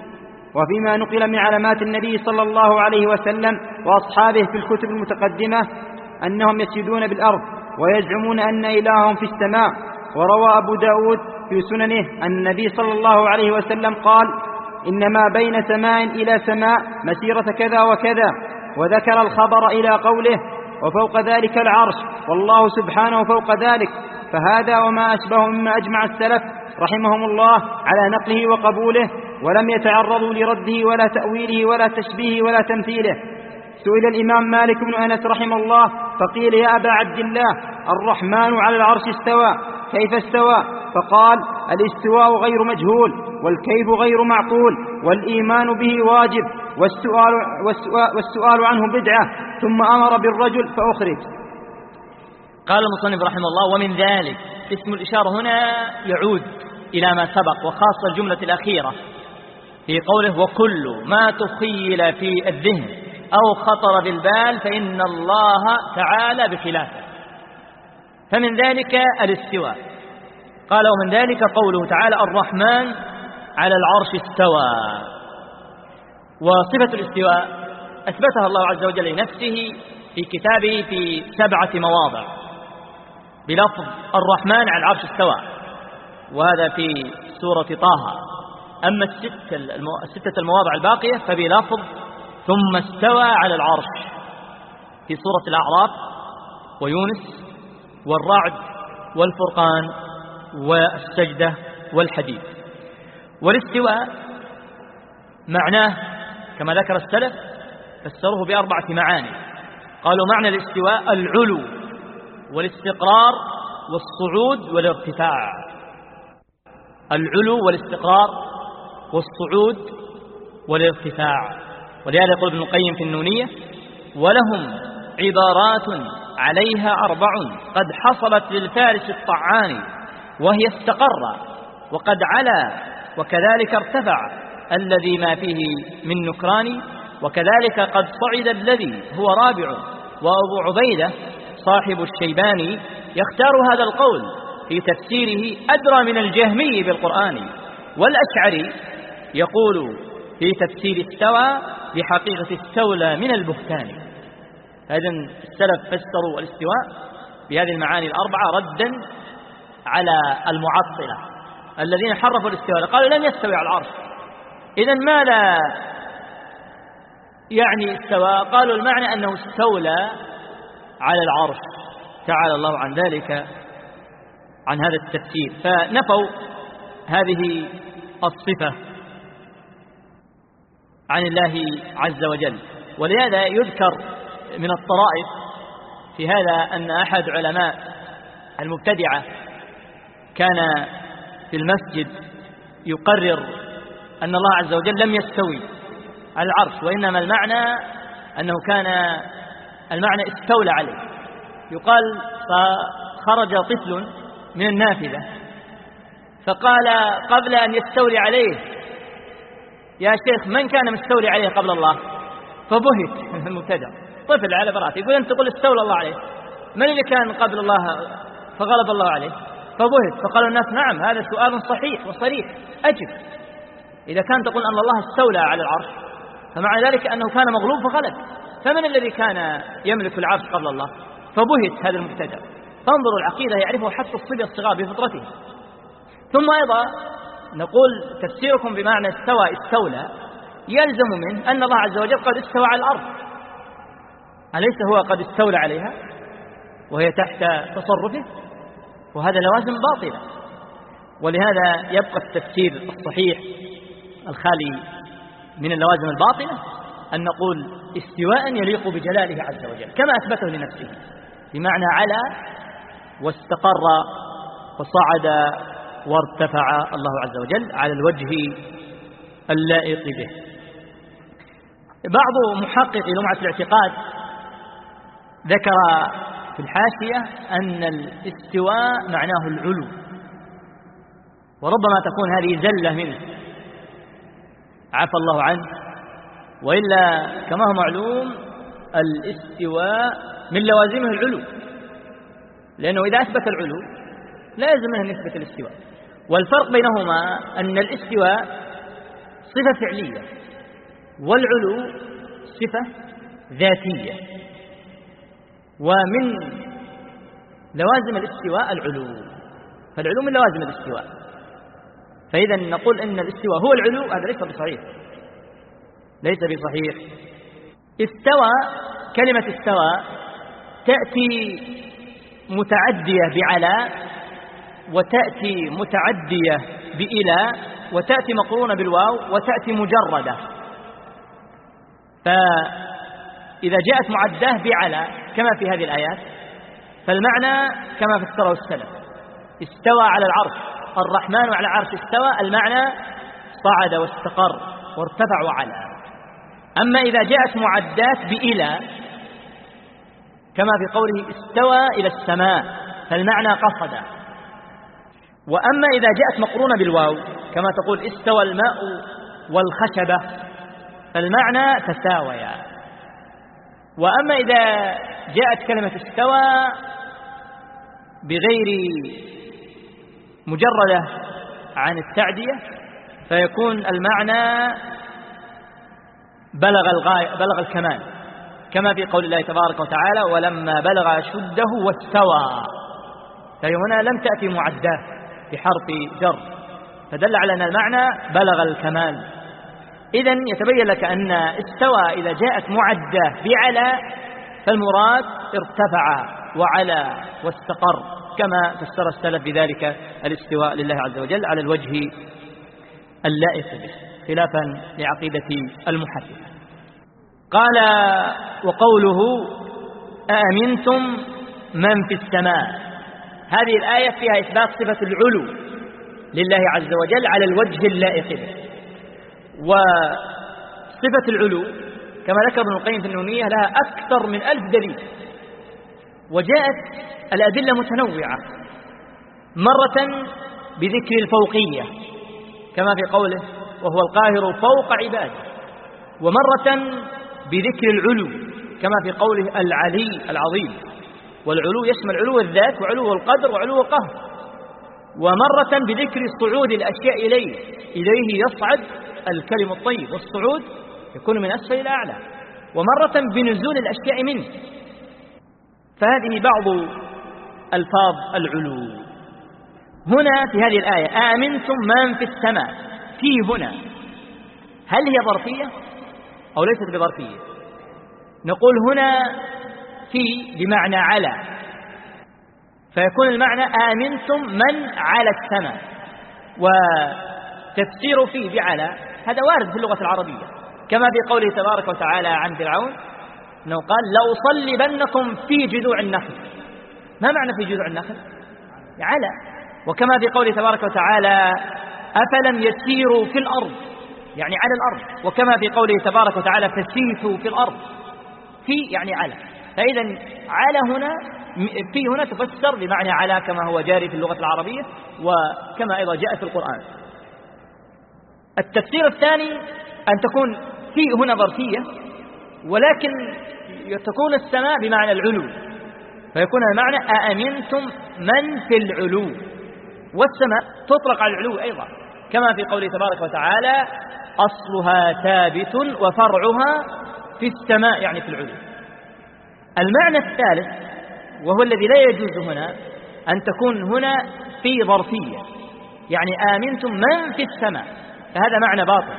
وفيما نقل من علامات النبي صلى الله عليه وسلم وأصحابه في الكتب المتقدمة أنهم يسجدون بالأرض ويزعمون أن إلههم في السماء. وروى أبو داود في سننه أن النبي صلى الله عليه وسلم قال إنما بين سماء إلى سماء مسيرة كذا وكذا، وذكر الخبر إلى قوله وفوق ذلك العرش والله سبحانه فوق ذلك. فهذا وما أشبه مما أجمع السلف رحمهم الله على نقله وقبوله، ولم يتعرضوا لرده ولا تأويله ولا تشبيه ولا تمثيله. سئل الإمام مالك بن أنس رحمه الله فقيل يا أبا عبد الله الرحمن على العرش استوى، كيف استوى؟ فقال الاستواء غير مجهول، والكيف غير معقول، والإيمان به واجب، والسؤال عنه بدعة. ثم أمر بالرجل فأخرج. قال المصنف رحمه الله: ومن ذلك، اسم الإشارة هنا يعود إلى ما سبق، وخاصة الجملة الأخيرة في قوله: وكل ما تخيل في الذهن أو خطر بالبال فإن الله تعالى بخلافه. فمن ذلك الاستواء. قال: ومن ذلك قوله تعالى: الرحمن على العرش استوى. وصفة الاستواء أثبتها الله عز وجل لنفسه في كتابه في 7 مواضع بلفظ الرحمن على العرش استوى، وهذا في سورة طه. أما 6 المواضع الباقية فبلفظ ثم استوى على العرش في سورة الأعراف ويونس والرعد والفرقان والسجدة والحديد. والاستواء معناه كما ذكر السلف فسروه ب4 معاني. قالوا: معنى الاستواء العلو والاستقرار والصعود والارتفاع. العلو والاستقرار والصعود والارتفاع. ولهذا يقول ابن القيم في النونية: ولهم عبارات عليها 4 قد حصلت للفارس الطعان، وهي استقر وقد علا وكذلك ارتفع الذي ما فيه من نكران، وكذلك قد صعد الذي هو رابع. وأبو عبيدة صاحب الشيباني يختار هذا القول في تفسيره أدرى من الجهمي بالقرآن. والأشعري يقول في تفسير استوى بحقيقة استولى من البهتان. إذن السلف فسروا الاستواء بهذه المعاني 4 ردا على المعطلة الذين حرفوا الاستواء، قالوا لم يستوي على العرش. إذن ما لا يعني استوى؟ قالوا المعنى أنه استولى على العرش، تعالى الله عن ذلك، عن هذا التفسير، فنفوا هذه الصفة عن الله عز وجل. ولهذا يذكر من الطرائف في هذا أن أحد علماء المبتدعة كان في المسجد يقرر أن الله عز وجل لم يستوي على العرش، وإنما المعنى أنه كان المعنى استولى عليه. يقال: فخرج طفل من النافذة فقال قبل أن يستولي عليه: يا شيخ من كان مستولي عليه قبل الله؟ فبهت المبتدع، طفل على براءته، يقول: أنت تقول استولى الله عليه، من اللي كان قبل الله فغلب الله عليه؟ فبهت. فقالوا الناس: نعم، هذا سؤال صحيح وصريح، أجب. إذا كان تقول أن الله استولى على العرش فمعنى ذلك أنه كان مغلوب فغلب، فمن الذي كان يملك العرش قبل الله؟ فبهت هذا المبتدع. فانظروا العقيدة يعرفه حتى الصبي الصغار بفطرته. ثم أيضا نقول: تفسيركم بمعنى استوى استولى يلزم منه أن الله عز وجل قد استوى على الأرض، أليس هو قد استولى عليها وهي تحت تصرفه؟ وهذا لوازم باطلة. ولهذا يبقى التفسير الصحيح الخالي من اللوازم الباطلة أن نقول استواء يليق بجلاله عز وجل كما أثبته لنفسه، بمعنى على واستقر وصعد وارتفع الله عز وجل على الوجه اللائق به. بعض محققي لمعة الاعتقاد ذكر في الحاشية أن الاستواء معناه العلو، وربما تكون هذه زلة منه عفى الله عنه، وإلا كما هو معلوم الاستواء من لوازمه العلو، لأنه إذا أثبت العلو لا يلزم منه أن يثبت الاستواء. والفرق بينهما أن الاستواء صفة فعلية والعلو صفة ذاتية، ومن لوازم الاستواء العلو، فالعلو من لوازم الاستواء. فإذا نقول إن الاستواء هو العلو، هذا ليس بصحيح، ليس بصحيح. استوى، كلمة استوى تأتي متعدية بعلى، وتأتي متعدية بإلى، وتأتي مقرونة بالواو، وتأتي مجردة. فإذا جاءت معداه بعلى كما في هذه الآيات فالمعنى كما فسره السلف: استوى على العرش، الرحمن على العرش استوى، المعنى صعد واستقر وارتفع وعلى. أما إذا جاءت معدات بإلى كما في قوله استوى إلى السماء فالمعنى قصد. وأما إذا جاءت مقرونة بالواو كما تقول استوى الماء والخشبة فالمعنى تساويا. وأما إذا جاءت كلمة استوى بغير مجردة عن التعدية فيكون المعنى بلغ الكمال، كما في قول الله تبارك وتعالى ولما بلغ أشده واستوى، فهي هنا لم تأتي معدة بحرف جر فدل على أن المعنى بلغ الكمال. إذن يتبين لك أن استوى إذا جاءت معدة بعلى فالمراد ارتفع وعلى واستقر، كما فسر السلف بذلك الاستواء لله عز وجل على الوجه اللائق به، خلافا لعقيدة المحدثة. قال وقوله أأمنتم من في السماء، هذه الآية فيها إثبات صفة العلو لله عز وجل على الوجه اللائق به. وصفة العلو كما ذكر ابن القيم في النونية لها أكثر من 1000 دليل، وجاءت الأدلة متنوعة، مرة بذكر الفوقية كما في قوله وهو القاهر فوق عباده، ومرة بذكر العلو كما في قوله العلي العظيم، والعلو يشمل علو الذات وعلو القدر وعلو القهر، ومرة بذكر صعود الأشياء إليه يصعد الكلم الطيب، والصعود يكون من أسفل إلى أعلى، ومرة بنزول الأشياء منه. فهذه بعض ألفاظ العلو. هنا في هذه الآية آمنتم من في السماء، في هنا هل هي ظرفية أو ليست بظرفية؟ نقول هنا في بمعنى على، فيكون المعنى آمنتم من على السماء، وتفسير فيه بعلى هذا وارد في اللغة العربية، كما في قوله تبارك وتعالى عن فرعون أنه قال لأصلبنكم في جذوع النخل. ما معنى في جذوع النخل؟ على. وكما في قوله تبارك وتعالى أفلم يسيروا في الأرض، يعني على الأرض، وكما في قوله تبارك وتعالى فسيحوا في الأرض، في يعني على. فإذا على هنا في هنا تفسر بمعنى على كما هو جاري في اللغة العربية، وكما أيضا جاء في القرآن. التفسير الثاني أن تكون في هنا ظرفية، ولكن تكون السماء بمعنى العلو، فيكون المعنى أأمنتم من في العلو، والسماء تطلق على العلو أيضا، كما في قوله تبارك وتعالى أصلها ثابت وفرعها في السماء، يعني في العلو. المعنى الثالث وهو الذي لا يجوز هنا أن تكون هنا في ظرفية، يعني آمنتم من في السماء، فهذا معنى باطل.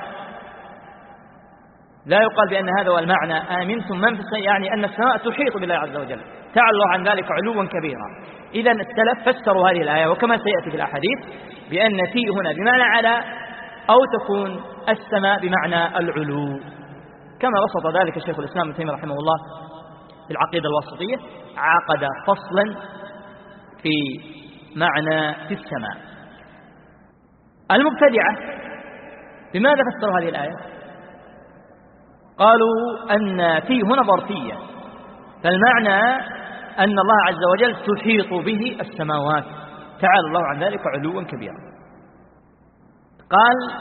لا يقال بأن هذا هو المعنى آمنتم من في السماء، يعني أن السماء تحيط بالله عز وجل، تعالى الله عن ذلك علوا كبيرا. إذا السلف فسروا هذه الآية وكما سيأتي في الأحاديث بأن في هنا بمعنى على، أو تكون السماء بمعنى العلو، كما بسط ذلك شيخ الإسلام ابن تيمية رحمه الله في العقيدة الواسطية، عقد فصلا في معنى في السماء. المبتدعة بماذا فسروا هذه الآية؟ قالوا أن في هنا ظرفية، فالمعنى أن الله عز وجل تحيط به السماوات، تعالى الله عن ذلك علوا كبيرا. قال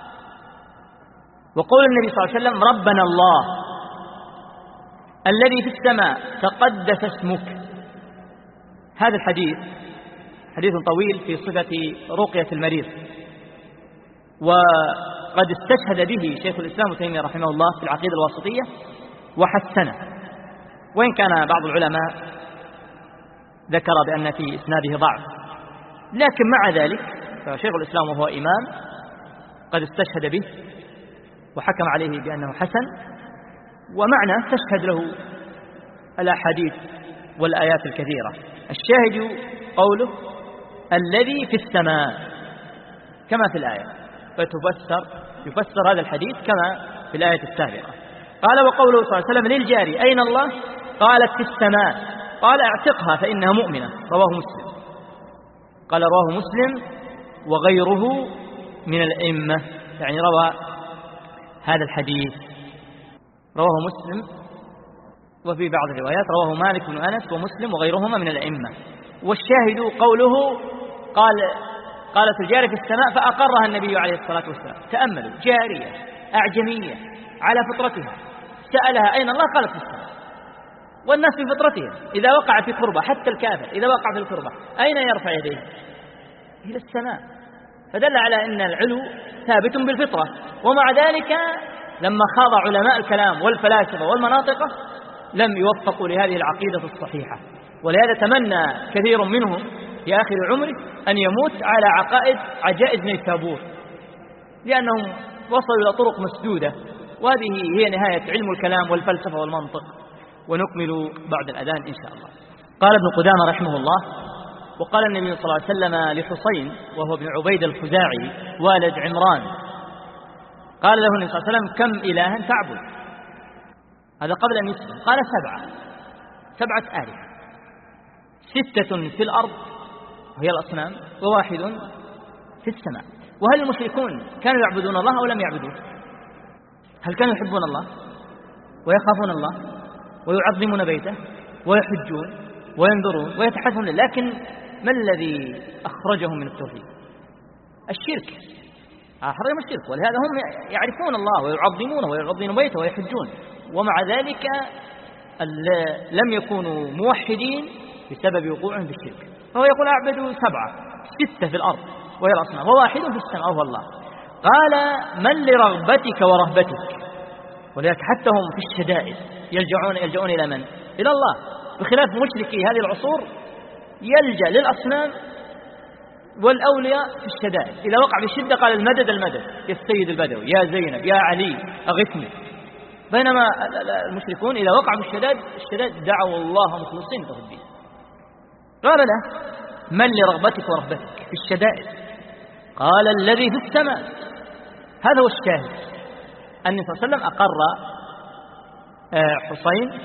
وقول النبي صلى الله عليه وسلم ربنا الله الذي في السماء تقدس اسمك، هذا الحديث حديث طويل في صفة رقية المريض، وقد استشهد به شيخ الإسلام ابن تيمية رحمه الله في العقيدة الواسطية وحسنه، وإن كان بعض العلماء ذكر بأن في إسناده ضعف، لكن مع ذلك فشيخ الإسلام وهو إمام قد استشهد به وحكم عليه بأنه حسن، ومعنى تشهد له الأحاديث والآيات الكثيرة. الشاهد قوله الذي في السماء كما في الآية، يفسر هذا الحديث كما في الآية السابقة. قال وقوله صلى الله عليه وسلم للجاري أين الله؟ قالت في السماء، قال اعتقها فإنها مؤمنة، رواه مسلم. قال رواه مسلم وغيره من الأئمة، يعني روى هذا الحديث رواه مسلم وفي بعض الروايات رواه مالك بن أنس ومسلم وغيرهما من الأئمة. والشاهد قوله قالت الجارية في السماء فأقرها النبي عليه الصلاة والسلام. تأملوا، جارية أعجمية على فطرتها، سألها أين الله؟ قالت في السماء. والناس في فطرتهم إذا وقع في كربة، حتى الكافر إذا وقع في الكربة أين يرفع يديه؟ إلى السماء. فدل على أن العلو ثابت بالفطرة. ومع ذلك لما خاض علماء الكلام والفلاسفة والمناطق لم يوفقوا لهذه العقيدة الصحيحة، ولهذا تمنى كثير منهم في آخر عمره أن يموت على عقائد عجائز نيسابور، لأنهم وصلوا إلى طرق مسدودة، وهذه هي نهاية علم الكلام والفلسفة والمنطق. ونكمل بعد الأذان إن شاء الله. قال ابن قدامة رحمه الله: وقال النبي صلى الله عليه وسلم لحسين وهو ابن عبيد الخزاعي والد عمران، قال له النبي صلى الله عليه وسلم: كم إلها تعبد؟ هذا قبل أن يسلم. قال: 7 آلهة، 6 في الأرض وهي الأصنام، وواحد في السماء. وهل المشركون كانوا يعبدون الله أو لم يعبدوه؟ هل كانوا يحبون الله ويخافون الله ويعظمون بيته ويحجون وينذرون ويتحسن؟ لكن ما الذي أخرجهم من التوحيد؟ الشرك. أخرجهم الشرك، ولهذا هم يعرفون الله ويعظمونه ويعظمون بيته ويحجون، ومع ذلك لم يكونوا موحدين بسبب وقوعهم في الشرك. فهو يقول: أعبدوا 7، 6 في الأرض وهي الأصنام، وواحد في السماء وهو الله. قال: من لرغبتك ورهبتك؟ ولذلك حتى هم في الشدائد يلجؤون إلى من؟ إلى الله، بخلاف مشركي هذه العصور يلجأ للأصنام والأولياء في الشدائد. إذا وقع بشدة قال: المدد المدد، يا السيد البدوي، يا زينب، يا علي، أغثني. بينما المشركون إذا وقع بالشدائد دعوا الله مخلصين في الدين. قال له: من لرغبتك ورهبتك في الشدائد؟ قال: الذي في السماء. هذا هو الشاهد. النبي صلى الله عليه وسلم أقر حسين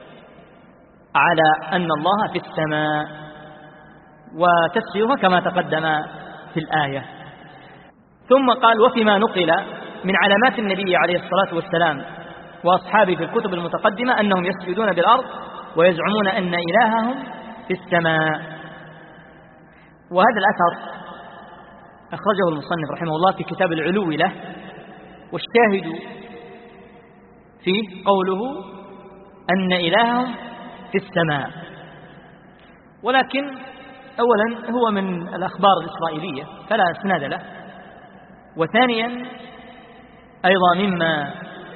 على أن الله في السماء، وتفسيرها كما تقدم في الآية. ثم قال: وفيما نقل من علامات النبي عليه الصلاة والسلام وأصحابه في الكتب المتقدمة أنهم يسجدون بالأرض ويزعمون أن إلههم في السماء. وهذا الأثر أخرجه المصنف رحمه الله في كتاب العلو له، والشاهد فيه قوله أن إلههم في السماء. ولكن أولا هو من الأخبار الإسرائيلية فلا إسناد له، وثانيا أيضا مما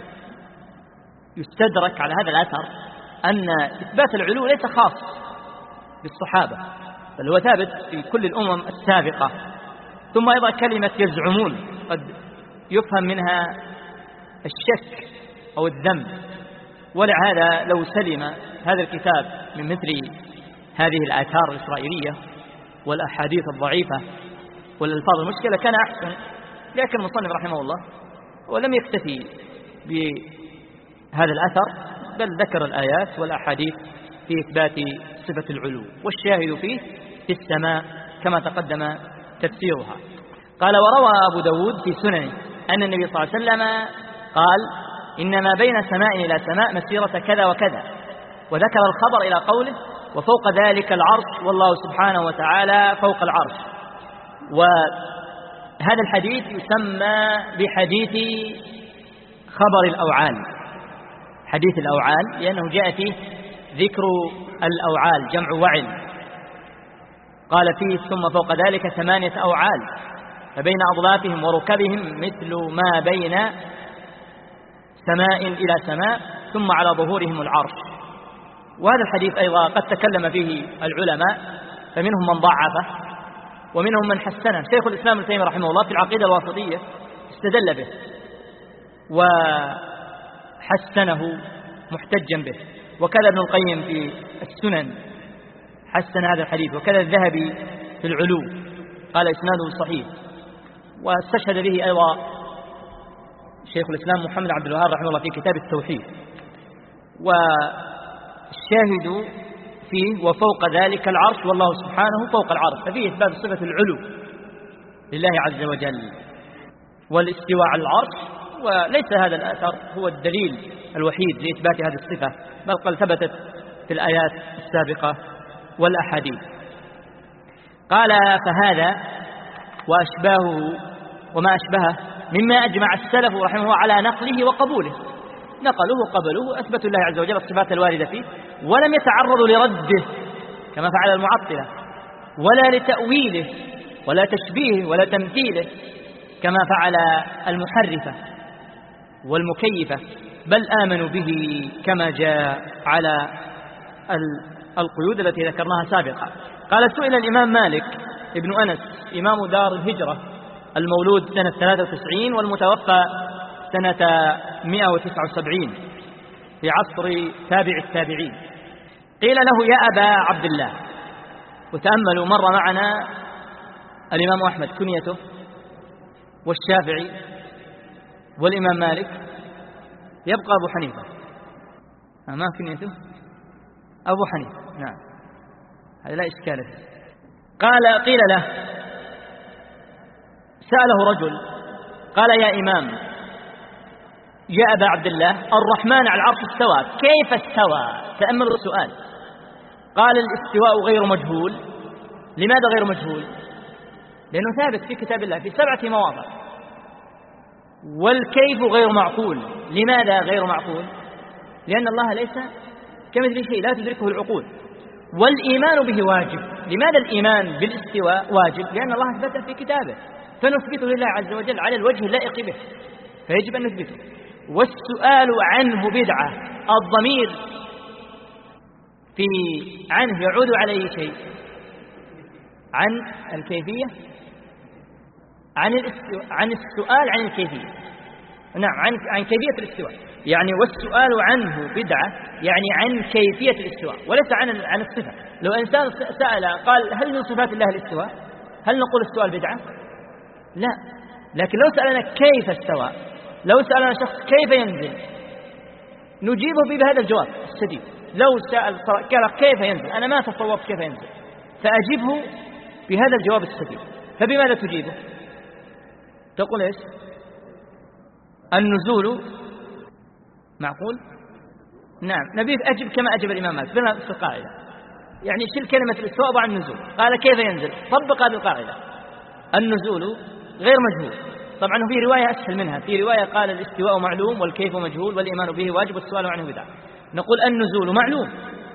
يستدرك على هذا الأثر أن إثبات العلو ليس خاص بالصحابة، بل هو ثابت في كل الأمم السابقة. ثم أيضا كلمة يزعمون قد يفهم منها الشك أو الذنب، ولهذا لو سلم هذا الكتاب من مثل هذه الآثار الإسرائيلية والأحاديث الضعيفة والألفاظ المشكلة كان أحسن. لكن المصنف رحمه الله ولم يكتفي بهذا الأثر، بل ذكر الآيات والأحاديث في إثبات صفة العلو، والشاهد فيه في السماء كما تقدم تفسيرها. قال: وروى أبو داود في سننه أن النبي صلى الله عليه وسلم قال: إنما بين سماء إلى سماء مسيرة كذا وكذا، وذكر الخبر إلى قوله: وفوق ذلك العرش والله سبحانه وتعالى فوق العرش. وهذا الحديث يسمى بحديث خبر الأوعال، حديث الأوعال، لأنه جاء فيه ذكر الأوعال جمع وعل. قال فيه: ثم فوق ذلك 8 أوعال، فبين أضلافهم وركبهم مثل ما بين سماء إلى سماء، ثم على ظهورهم العرش. وهذا الحديث أيضا قد تكلم فيه العلماء، فمنهم من ضعفه ومنهم من حسنه. شيخ الإسلام ابن تيمية رحمه الله في العقيدة الواسطية استدل به وحسنه محتجا به، وكذا ابن القيم في السنن حسن هذا الحديث، وكذا الذهبي في العلو قال إسناده صحيح. واستشهد به أيضا شيخ الإسلام محمد عبد الوهاب رحمه الله في كتاب التوحيد. والشاهد فيه: وفوق ذلك العرش والله سبحانه فوق العرش، ففيه إثبات صفة العلو لله عز وجل والاستواء على العرش. وليس هذا الأثر هو الدليل الوحيد لإثبات هذه الصفة، بل قد ثبتت في الآيات السابقة والأحاديث. قال: فهذا وأشباهه وما أشبهه مما أجمع السلف رحمه الله على نقله وقبوله. نقلوه وقبلوه، أثبتوا الله عز وجل الصفات الواردة فيه، ولم يتعرضوا لرده كما فعل المعطلة، ولا لتأويله ولا تشبيهه ولا تمثيله كما فعل المحرفة والمكيفة، بل آمنوا به كما جاء على القيود التي ذكرناها سابقا. قال: سئل الإمام مالك ابن أنس إمام دار الهجرة المولود سنة 93 والمتوفى سنة 179 في عصر تابع التابعين، قيل له: يا أبا عبد الله. وتأملوا، مر معنا الإمام أحمد كنيته، والشافعي، والإمام مالك، يبقى أبو حنيفة. ما كنيته أبو حنيفة، نعم، هذا لا إشكال فيه. قيل له، سأله رجل قال: يا إمام، يا أبا عبد الله، الرحمن على العرش استوى، كيف استوى؟ تأملوا السؤال. قال: الاستواء غير مجهول. لماذا غير مجهول؟ لأنه ثابت في كتاب الله في 7 مواضع. والكيف غير معقول. لماذا غير معقول؟ لأن الله ليس كمثل شيء، لا تدركه العقول. والإيمان به واجب. لماذا الإيمان بالاستواء واجب؟ لأن الله أثبته في كتابه، فنثبته لله عز وجل على الوجه اللائق به، فيجب أن نثبته. والسؤال عنه بدعة. الضمير في عنه يعود على أي شيء؟ عن الكيفية، عن السؤال عن الكيفية، نعم، عن كيفية الاستواء. يعني والسؤال عنه بدعة، يعني عن كيفية الاستواء وليس عن الصفة. لو إنسان سأل قال: هل من صفات الله الاستواء؟ هل نقول السؤال بدعة؟ لا. لكن لو سألنا كيف استوى، لو سألنا شخص كيف ينزل، نجيبه بهذا الجواب السديد. لو سأل قال كيف ينزل، أنا ما تصورت كيف ينزل، فأجيبه بهذا الجواب السديد. فبماذا تجيبه؟ تقول إيش؟ النزول معقول؟ نعم، نبيك أجب كما أجب الإمام مالك بنفس القاعدة. يعني شيل كلمة الاستواء وضع النزول. قال: كيف ينزل؟ طبق هذه القاعدة. النزول غير مجهول. طبعا في رواية أسهل منها، في رواية قال: الاستواء معلوم والكيف مجهول والإيمان به واجب والسؤال عنه بدعة. نقول النزول معلوم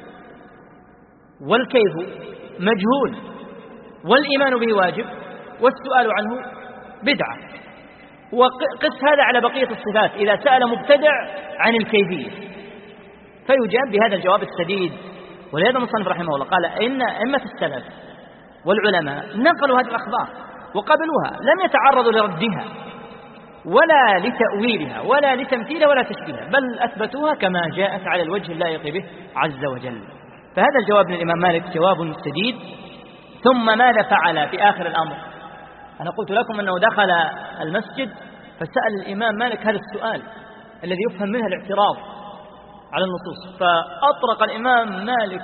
والكيف مجهول والإيمان به واجب والسؤال عنه بدعة. وقس هذا على بقية الصفات. إذا سأل مبتدع عن الكيفية فيجاب بهذا الجواب السديد. ولهذا المصنف رحمه الله قال: إن أئمة السلف والعلماء نقلوا هذه الأخبار وقبلوها، لم يتعرضوا لردها ولا لتأويلها ولا لتمثيلها ولا تشبيهها، بل أثبتوها كما جاءت على الوجه اللائق به عز وجل. فهذا الجواب من الإمام مالك جواب سديد. ثم ماذا فعل في آخر الأمر؟ أنا قلت لكم أنه دخل المسجد فسأل الإمام مالك هذا السؤال الذي يفهم منه الاعتراض على النصوص، فأطرق الإمام مالك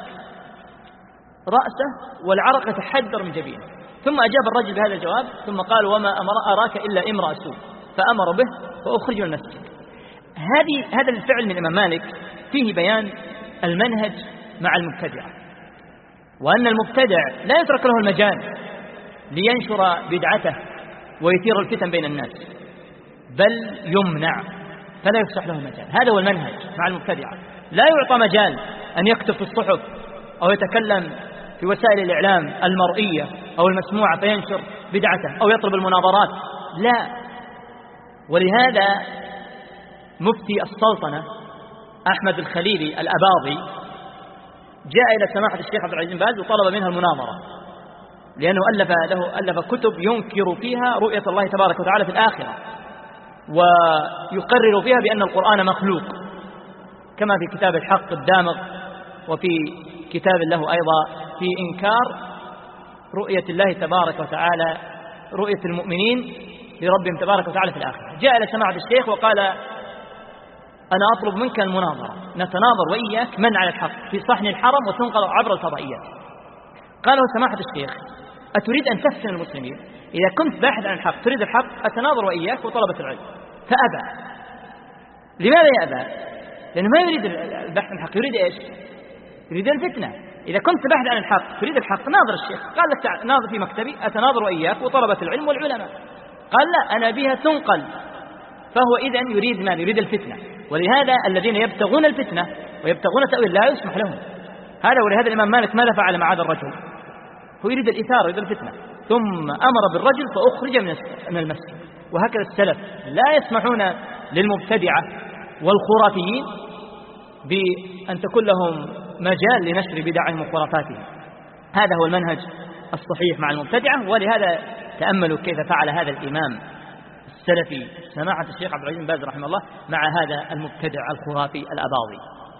رأسه والعرق يتحدر من جبينه، ثم أجاب الرجل بهذا الجواب، ثم قال: وما أراك إلا امرأ سوء، فأمر به فأخرج من المسجد. هذا الفعل من الإمام مالك فيه بيان المنهج مع المبتدع، وأن المبتدع لا يترك له المجال لينشر بدعته ويثير الفتن بين الناس، بل يمنع فلا يفسح له المجال. هذا هو المنهج مع المبتدع. لا يعطى مجال أن يكتب في الصحف أو يتكلم في وسائل الإعلام المرئية أو المسموعة فينشر بدعته أو يطلب المناظرات، لا. ولهذا مفتي السلطنة أحمد الخليلي الأباضي جاء إلى سماحة الشيخ عبد العزيز بن باز وطلب منها المناظرة، لأنه ألف كتب ينكر فيها رؤية الله تبارك وتعالى في الآخرة، ويقرر فيها بأن القرآن مخلوق، كما في كتاب الحق الدامغ، وفي كتاب له أيضا في إنكار رؤية الله تبارك وتعالى، رؤية المؤمنين لربهم تبارك وتعالى في الآخرة. جاء إلى سماحة الشيخ وقال: أنا أطلب منك المناظرة، نتناظر وإياك من على الحق في صحن الحرم وتنقل عبر الفضائيات. قال له سماحة الشيخ: أتريد أن تفتن المسلمين؟ إذا كنت باحث عن الحق تريد الحق أتناظر وإياك وطلبة العلم. فأبى. لماذا يأبى؟ لأنه ما يريد البحث عن الحق، يريد إيش؟ يريد الفتنة. إذا كنت تبحث عن الحق تريد الحق ناظر الشيخ، قال لك ناظر في مكتبي أتناظر وإياك وطلبة العلم والعلماء، قال لا أنا بها تنقل. فهو إذن يريد ما يريد الفتنة. ولهذا الذين يبتغون الفتنة ويبتغون تأويل لا يسمح لهم هذا. ولهذا الإمام مالك ماذا فعل مع هذا الرجل؟ هو يريد الإثارة، يريد الفتنة، ثم أمر بالرجل فأخرج من المسجد. وهكذا السلف لا يسمحون للمبتدعة والخرافيين بأن تكون لهم مجال لنشر بدعهم وخرافاتهم. هذا هو المنهج الصحيح مع المبتدعة. ولهذا تأملوا كيف فعل هذا الإمام السلفي سماحة الشيخ عبد العزيز بن باز رحمه الله مع هذا المبتدع الخرافي الأباضي.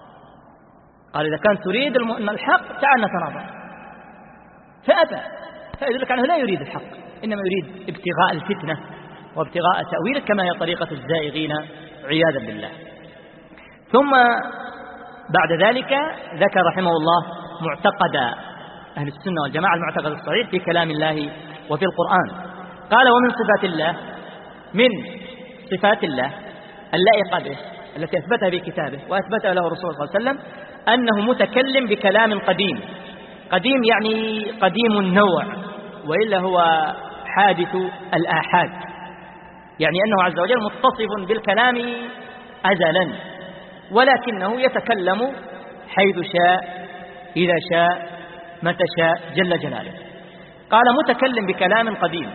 قال إذا كان تريد الحق تعال نتناظر، فأبى، فيدلك أنه لا يريد الحق، إنما يريد ابتغاء الفتنة وابتغاء تأويله كما هي طريقة الزائغين عياذا بالله. ثم بعد ذلك ذكر رحمه الله معتقد أهل السنة والجماعة، المعتقد الصحيح في كلام الله وفي القرآن. قال ومن صفات الله، من صفات الله اللائقة به التي أثبتها في كتابه وأثبتها له الرسول صلى الله عليه وسلم أنه متكلم بكلام قديم. قديم يعني قديم النوع، وإلا هو حادث الآحاد، يعني أنه عز وجل متصف بالكلام أزلا، ولكنه يتكلم حيث شاء إذا شاء متى شاء جل جلاله. قال متكلم بكلام قديم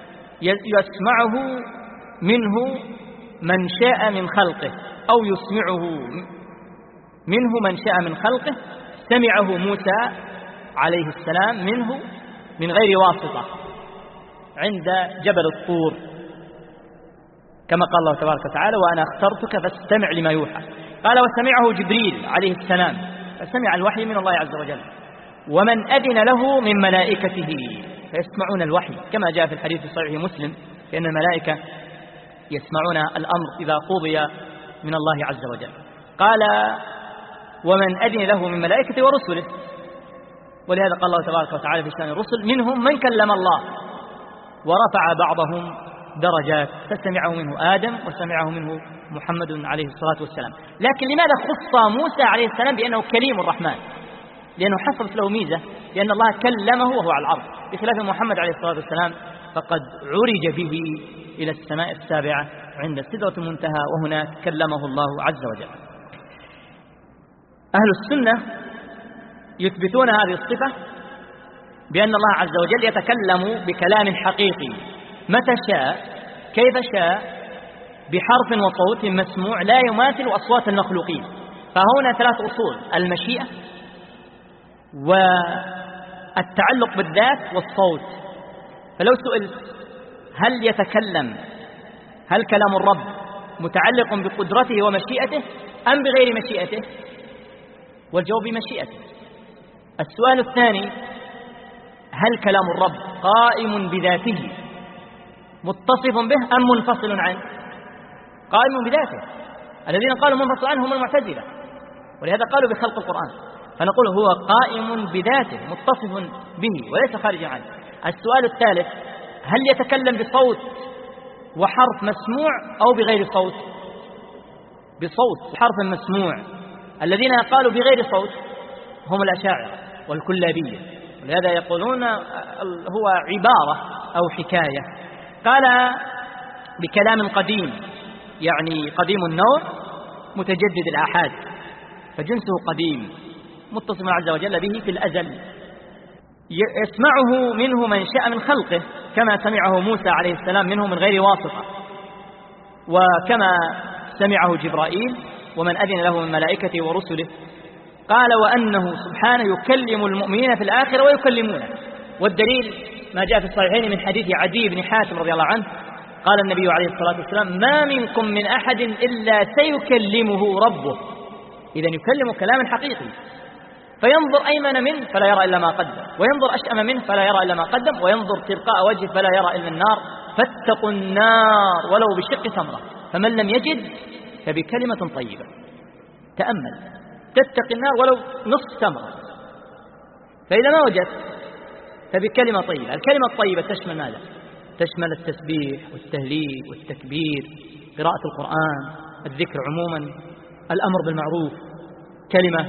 يسمعه منه من شاء من خلقه، أو يسمعه منه من شاء من خلقه. سمعه موسى عليه السلام منه من غير واسطة عند جبل الطور، كما قال الله تبارك وتعالى وأنا اخترتك فاستمع لما يوحى. قال وسمعه جبريل عليه السلام، فسمع الوحي من الله عز وجل. ومن أذن له من ملائكته فيسمعون الوحي، كما جاء في الحديث في صحيح مسلم فإن الملائكة يسمعون الأمر إذا قضي من الله عز وجل. قال ومن أذن له من ملائكته ورسله، ولهذا قال الله تبارك وتعالى في شأن الرسل منهم من كلم الله ورفع بعضهم درجات، فسمعه منه آدم وسمعه منه محمد عليه الصلاة والسلام. لكن لماذا خص موسى عليه السلام بأنه كليم الرحمن؟ لأنه حصلت له ميزة، لأن الله كلمه وهو على العرض، بخلاف محمد عليه الصلاة والسلام فقد عرج به إلى السماء السابعة عند سدرة المنتهى، وهناك كلمه الله عز وجل. أهل السنة يثبتون هذه الصفة بأن الله عز وجل يتكلم بكلام حقيقي متى شاء كيف شاء بحرف وصوت مسموع لا يماثل أصوات المخلوقين. فهنا ثلاث أصول: المشيئة والتعلق بالذات والصوت. فلو سئلت هل يتكلم، هل كلام الرب متعلق بقدرته ومشيئته أم بغير مشيئته؟ والجواب بمشيئته. السؤال الثاني: هل كلام الرب قائم بذاته متصف به أم منفصل عنه؟ قائم بذاته. الذين قالوا منفصل عنه هم المعتزلة، ولهذا قالوا بخلق القرآن. فنقول هو قائم بذاته متصف به وليس خارجا عنه. السؤال الثالث: هل يتكلم بصوت وحرف مسموع أو بغير صوت؟ بصوت حرف مسموع. الذين قالوا بغير صوت هم الأشاعرة والكلابية، ولهذا يقولون هو عبارة أو حكاية. قال بكلام قديم يعني قديم النوع متجدد الآحاد، فجنسه قديم متصف عز وجل به في الأزل. يسمعه منه من شاء من خلقه، كما سمعه موسى عليه السلام منه من غير واسطة، وكما سمعه جبرائيل ومن أذن له من ملائكته ورسله. قال وأنه سبحانه يكلم المؤمنين في الآخرة ويكلمونه. والدليل ما جاء في الصحيحين من حديث عدي بن حاتم رضي الله عنه قال النبي عليه الصلاة والسلام: ما منكم من أحد إلا سيكلمه ربه. إذن يكلم كلاما حقيقي، فينظر أيمن منه فلا يرى إلا ما قدم، وينظر أشأم منه فلا يرى إلا ما قدم، وينظر تلقاء وجهه فلا يرى إلا النار. فاتقوا النار ولو بشق تمرة، فمن لم يجد فبكلمة طيبة. تأمل، تتقي النار ولو نصف تمرة، فإذا ما وجدت فبكلمة طيبة. الكلمة الطيبة تشمل ماذا؟ تشمل التسبيح والتهليل والتكبير، قراءة القرآن، الذكر عموما، الأمر بالمعروف، كلمة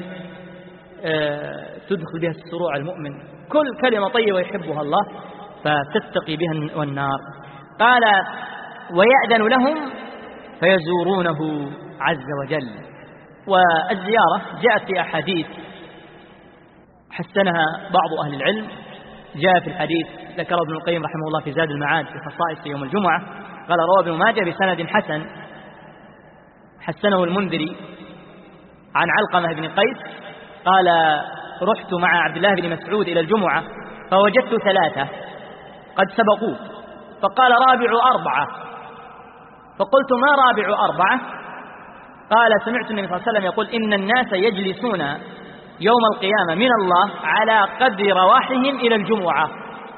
تدخل بها السرور على المؤمن، كل كلمة طيبة يحبها الله فتتقي بها النار. قال ويأذن لهم فيزورونه عز وجل. والزيارة جاءت في أحاديث حسنها بعض أهل العلم. جاء في الحديث ذكر ابن القيم رحمه الله في زاد المعاد في خصائص يوم الجمعة، قال روى ابن ماجه بسند حسن حسنه المنذري عن علقمة بن قيس قال رحت مع عبد الله بن مسعود إلى الجمعة فوجدت 3 قد سبقوه، فقال رابع 4، فقلت ما رابع 4؟ قال سمعت النبي صلى الله عليه وسلم يقول إن الناس يجلسون يوم القيامة من الله على قدر رواحهم إلى الجمعة،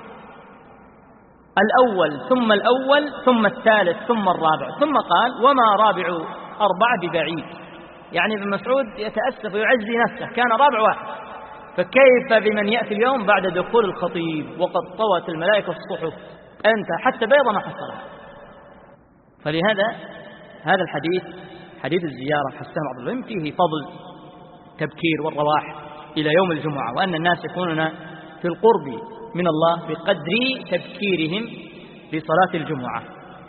الأول ثم الأول ثم الثالث ثم الرابع، ثم قال وما رابع 4 ببعيد. يعني ابن مسعود يتأسف ويعزي نفسه كان رابع 1، فكيف بمن يأتي اليوم بعد دخول الخطيب وقد طوت الملائكة الصحف، أنت حتى بيضة ما حصلها. فلهذا هذا الحديث حديث الزيارة حسن بعض العلم فيه فضل تبكير والرواح إلى يوم الجمعة، وأن الناس يكونون في القرب من الله بقدر تبكيرهم لصلاة الجمعة.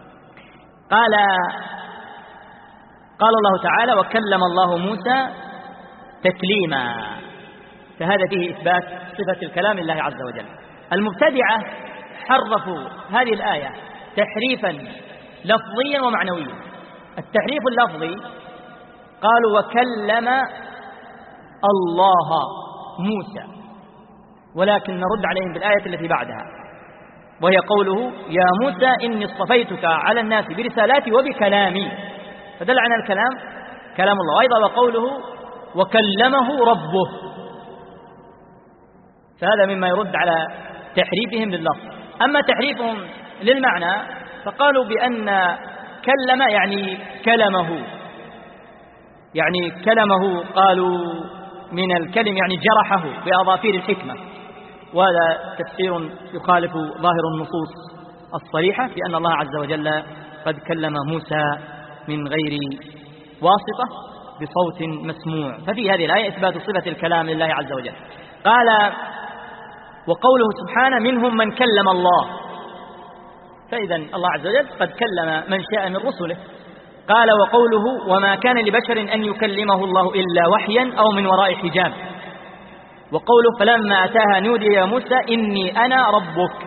قال الله تعالى وكلم الله موسى تكليما، فهذا فيه إثبات صفة الكلام لله عز وجل. المبتدعة حرفوا هذه الآية تحريفا لفظيا ومعنويا. التحريف اللفظي قالوا وكلم الله موسى، ولكن نرد عليهم بالآية التي بعدها وهي قوله يا موسى إني اصطفيتك على الناس برسالاتي وبكلامي، فدل على الكلام كلام الله. وأيضا وقوله وكلمه ربه، فهذا مما يرد على تحريفهم لللفظ. أما تحريفهم للمعنى فقالوا بأن كلم يعني كلمه قالوا من الكلم يعني جرحه بأظافير الحكمة، وهذا تفسير يخالف ظاهر النصوص الصريحة في أن الله عز وجل قد كلم موسى من غير واسطة بصوت مسموع. ففي هذه الآية إثبات صفة الكلام لله عز وجل. قال وقوله سبحانه منهم من كلم الله، فإذا الله عز وجل قد كلم من شاء من رسله. قال وقوله وما كان لبشر أن يكلمه الله إلا وحيا أو من وراء حجاب. وقوله فلما أتاها نودي يا موسى إني أنا ربك.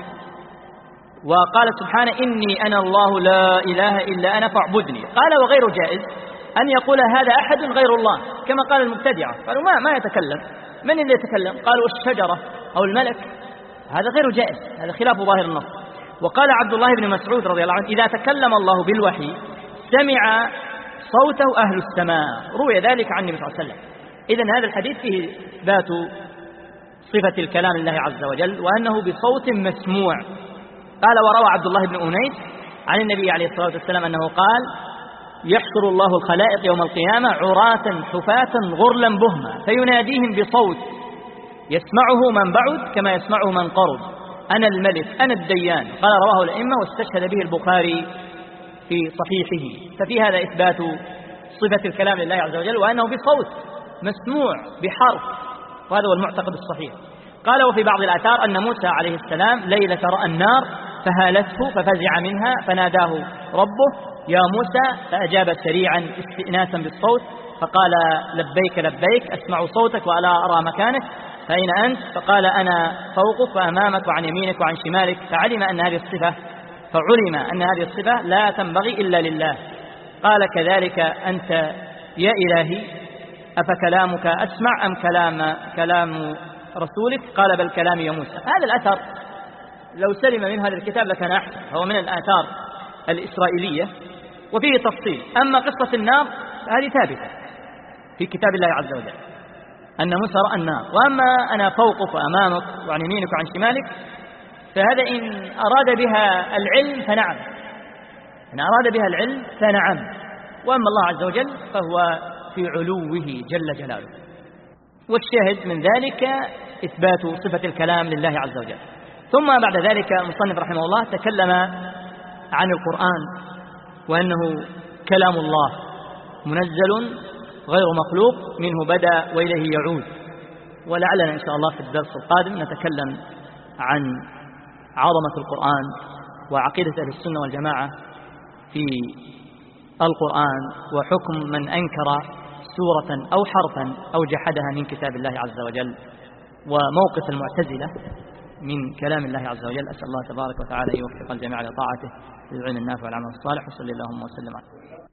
وقال سبحانه إني أنا الله لا إله إلا أنا فاعبدني. قال وغير جائز أن يقول هذا أحد غير الله كما قال المبتدعة، قالوا ما يتكلم، من اللي يتكلم؟ قالوا الشجرة أو الملك، هذا غير جائز، هذا خلاف ظاهر النص. وقال عبد الله بن مسعود رضي الله عنه إذا تكلم الله بالوحي سمع صوته أهل السماء، روي ذلك عن النبي صلى الله عليه وسلم. إذن هذا الحديث فيه إثبات صفة الكلام لله عز وجل وأنه بصوت مسموع. قال وروى عبد الله بن أنيس عن النبي عليه الصلاة والسلام أنه قال يحشر الله الخلائق يوم القيامة عراة حفاة غرلا بهما فيناديهم بصوت يسمعه من بعد كما يسمعه من قرب أنا الملك أنا الديان. قال رواه الأئمة واستشهد به البخاري في صحيحه. ففي هذا إثبات صفة الكلام لله عز وجل وأنه بصوت مسموع بحرف، وهذا هو المعتقد الصحيح. قال وفي بعض الآثار أن موسى عليه السلام ليلة رأى النار فهالته ففزع منها فناداه ربه يا موسى، فأجاب سريعا استئناسا بالصوت فقال لبيك لبيك أسمع صوتك وألا أرى مكانك، فأين أنت؟ فقال أنا فوقك وأمامك وعن يمينك وعن شمالك. فعلم أن هذه الصفة لا تنبغي إلا لله. قال كذلك أنت يا إلهي أفكلامك أسمع أم كلام رسولك؟ قال بل كلامي يا موسى. هذا الأثر لو سلم من هذا الكتاب لكان أحسن، هو من الآثار الإسرائيلية وفيه تفصيل. أما قصة النار هذه ثابتة في كتاب الله عز وجل أن موسى رأى النار. وأما أنا فوقك وأمامك وعن يمينك وعن شمالك فهذا إن أراد بها العلم فنعم، وأما الله عز وجل فهو في علوه جل جلاله. والشاهد من ذلك إثبات صفة الكلام لله عز وجل. ثم بعد ذلك المصنف رحمه الله تكلم عن القرآن وأنه كلام الله منزل غير مخلوق، منه بدأ وإليه يعود. ولعلنا إن شاء الله في الدرس القادم نتكلم عن عظمة القرآن وعقيدة أهل السنة والجماعة في القرآن، وحكم من أنكر سورة أو حرفا أو جحدها من كتاب الله عز وجل، وموقف المعتزلة من كلام الله عز وجل. أسأل الله تبارك وتعالى يوفق الجميع لطاعته بالعلم النافع والعمل الصالح، وصلى اللهم وسلم عليه.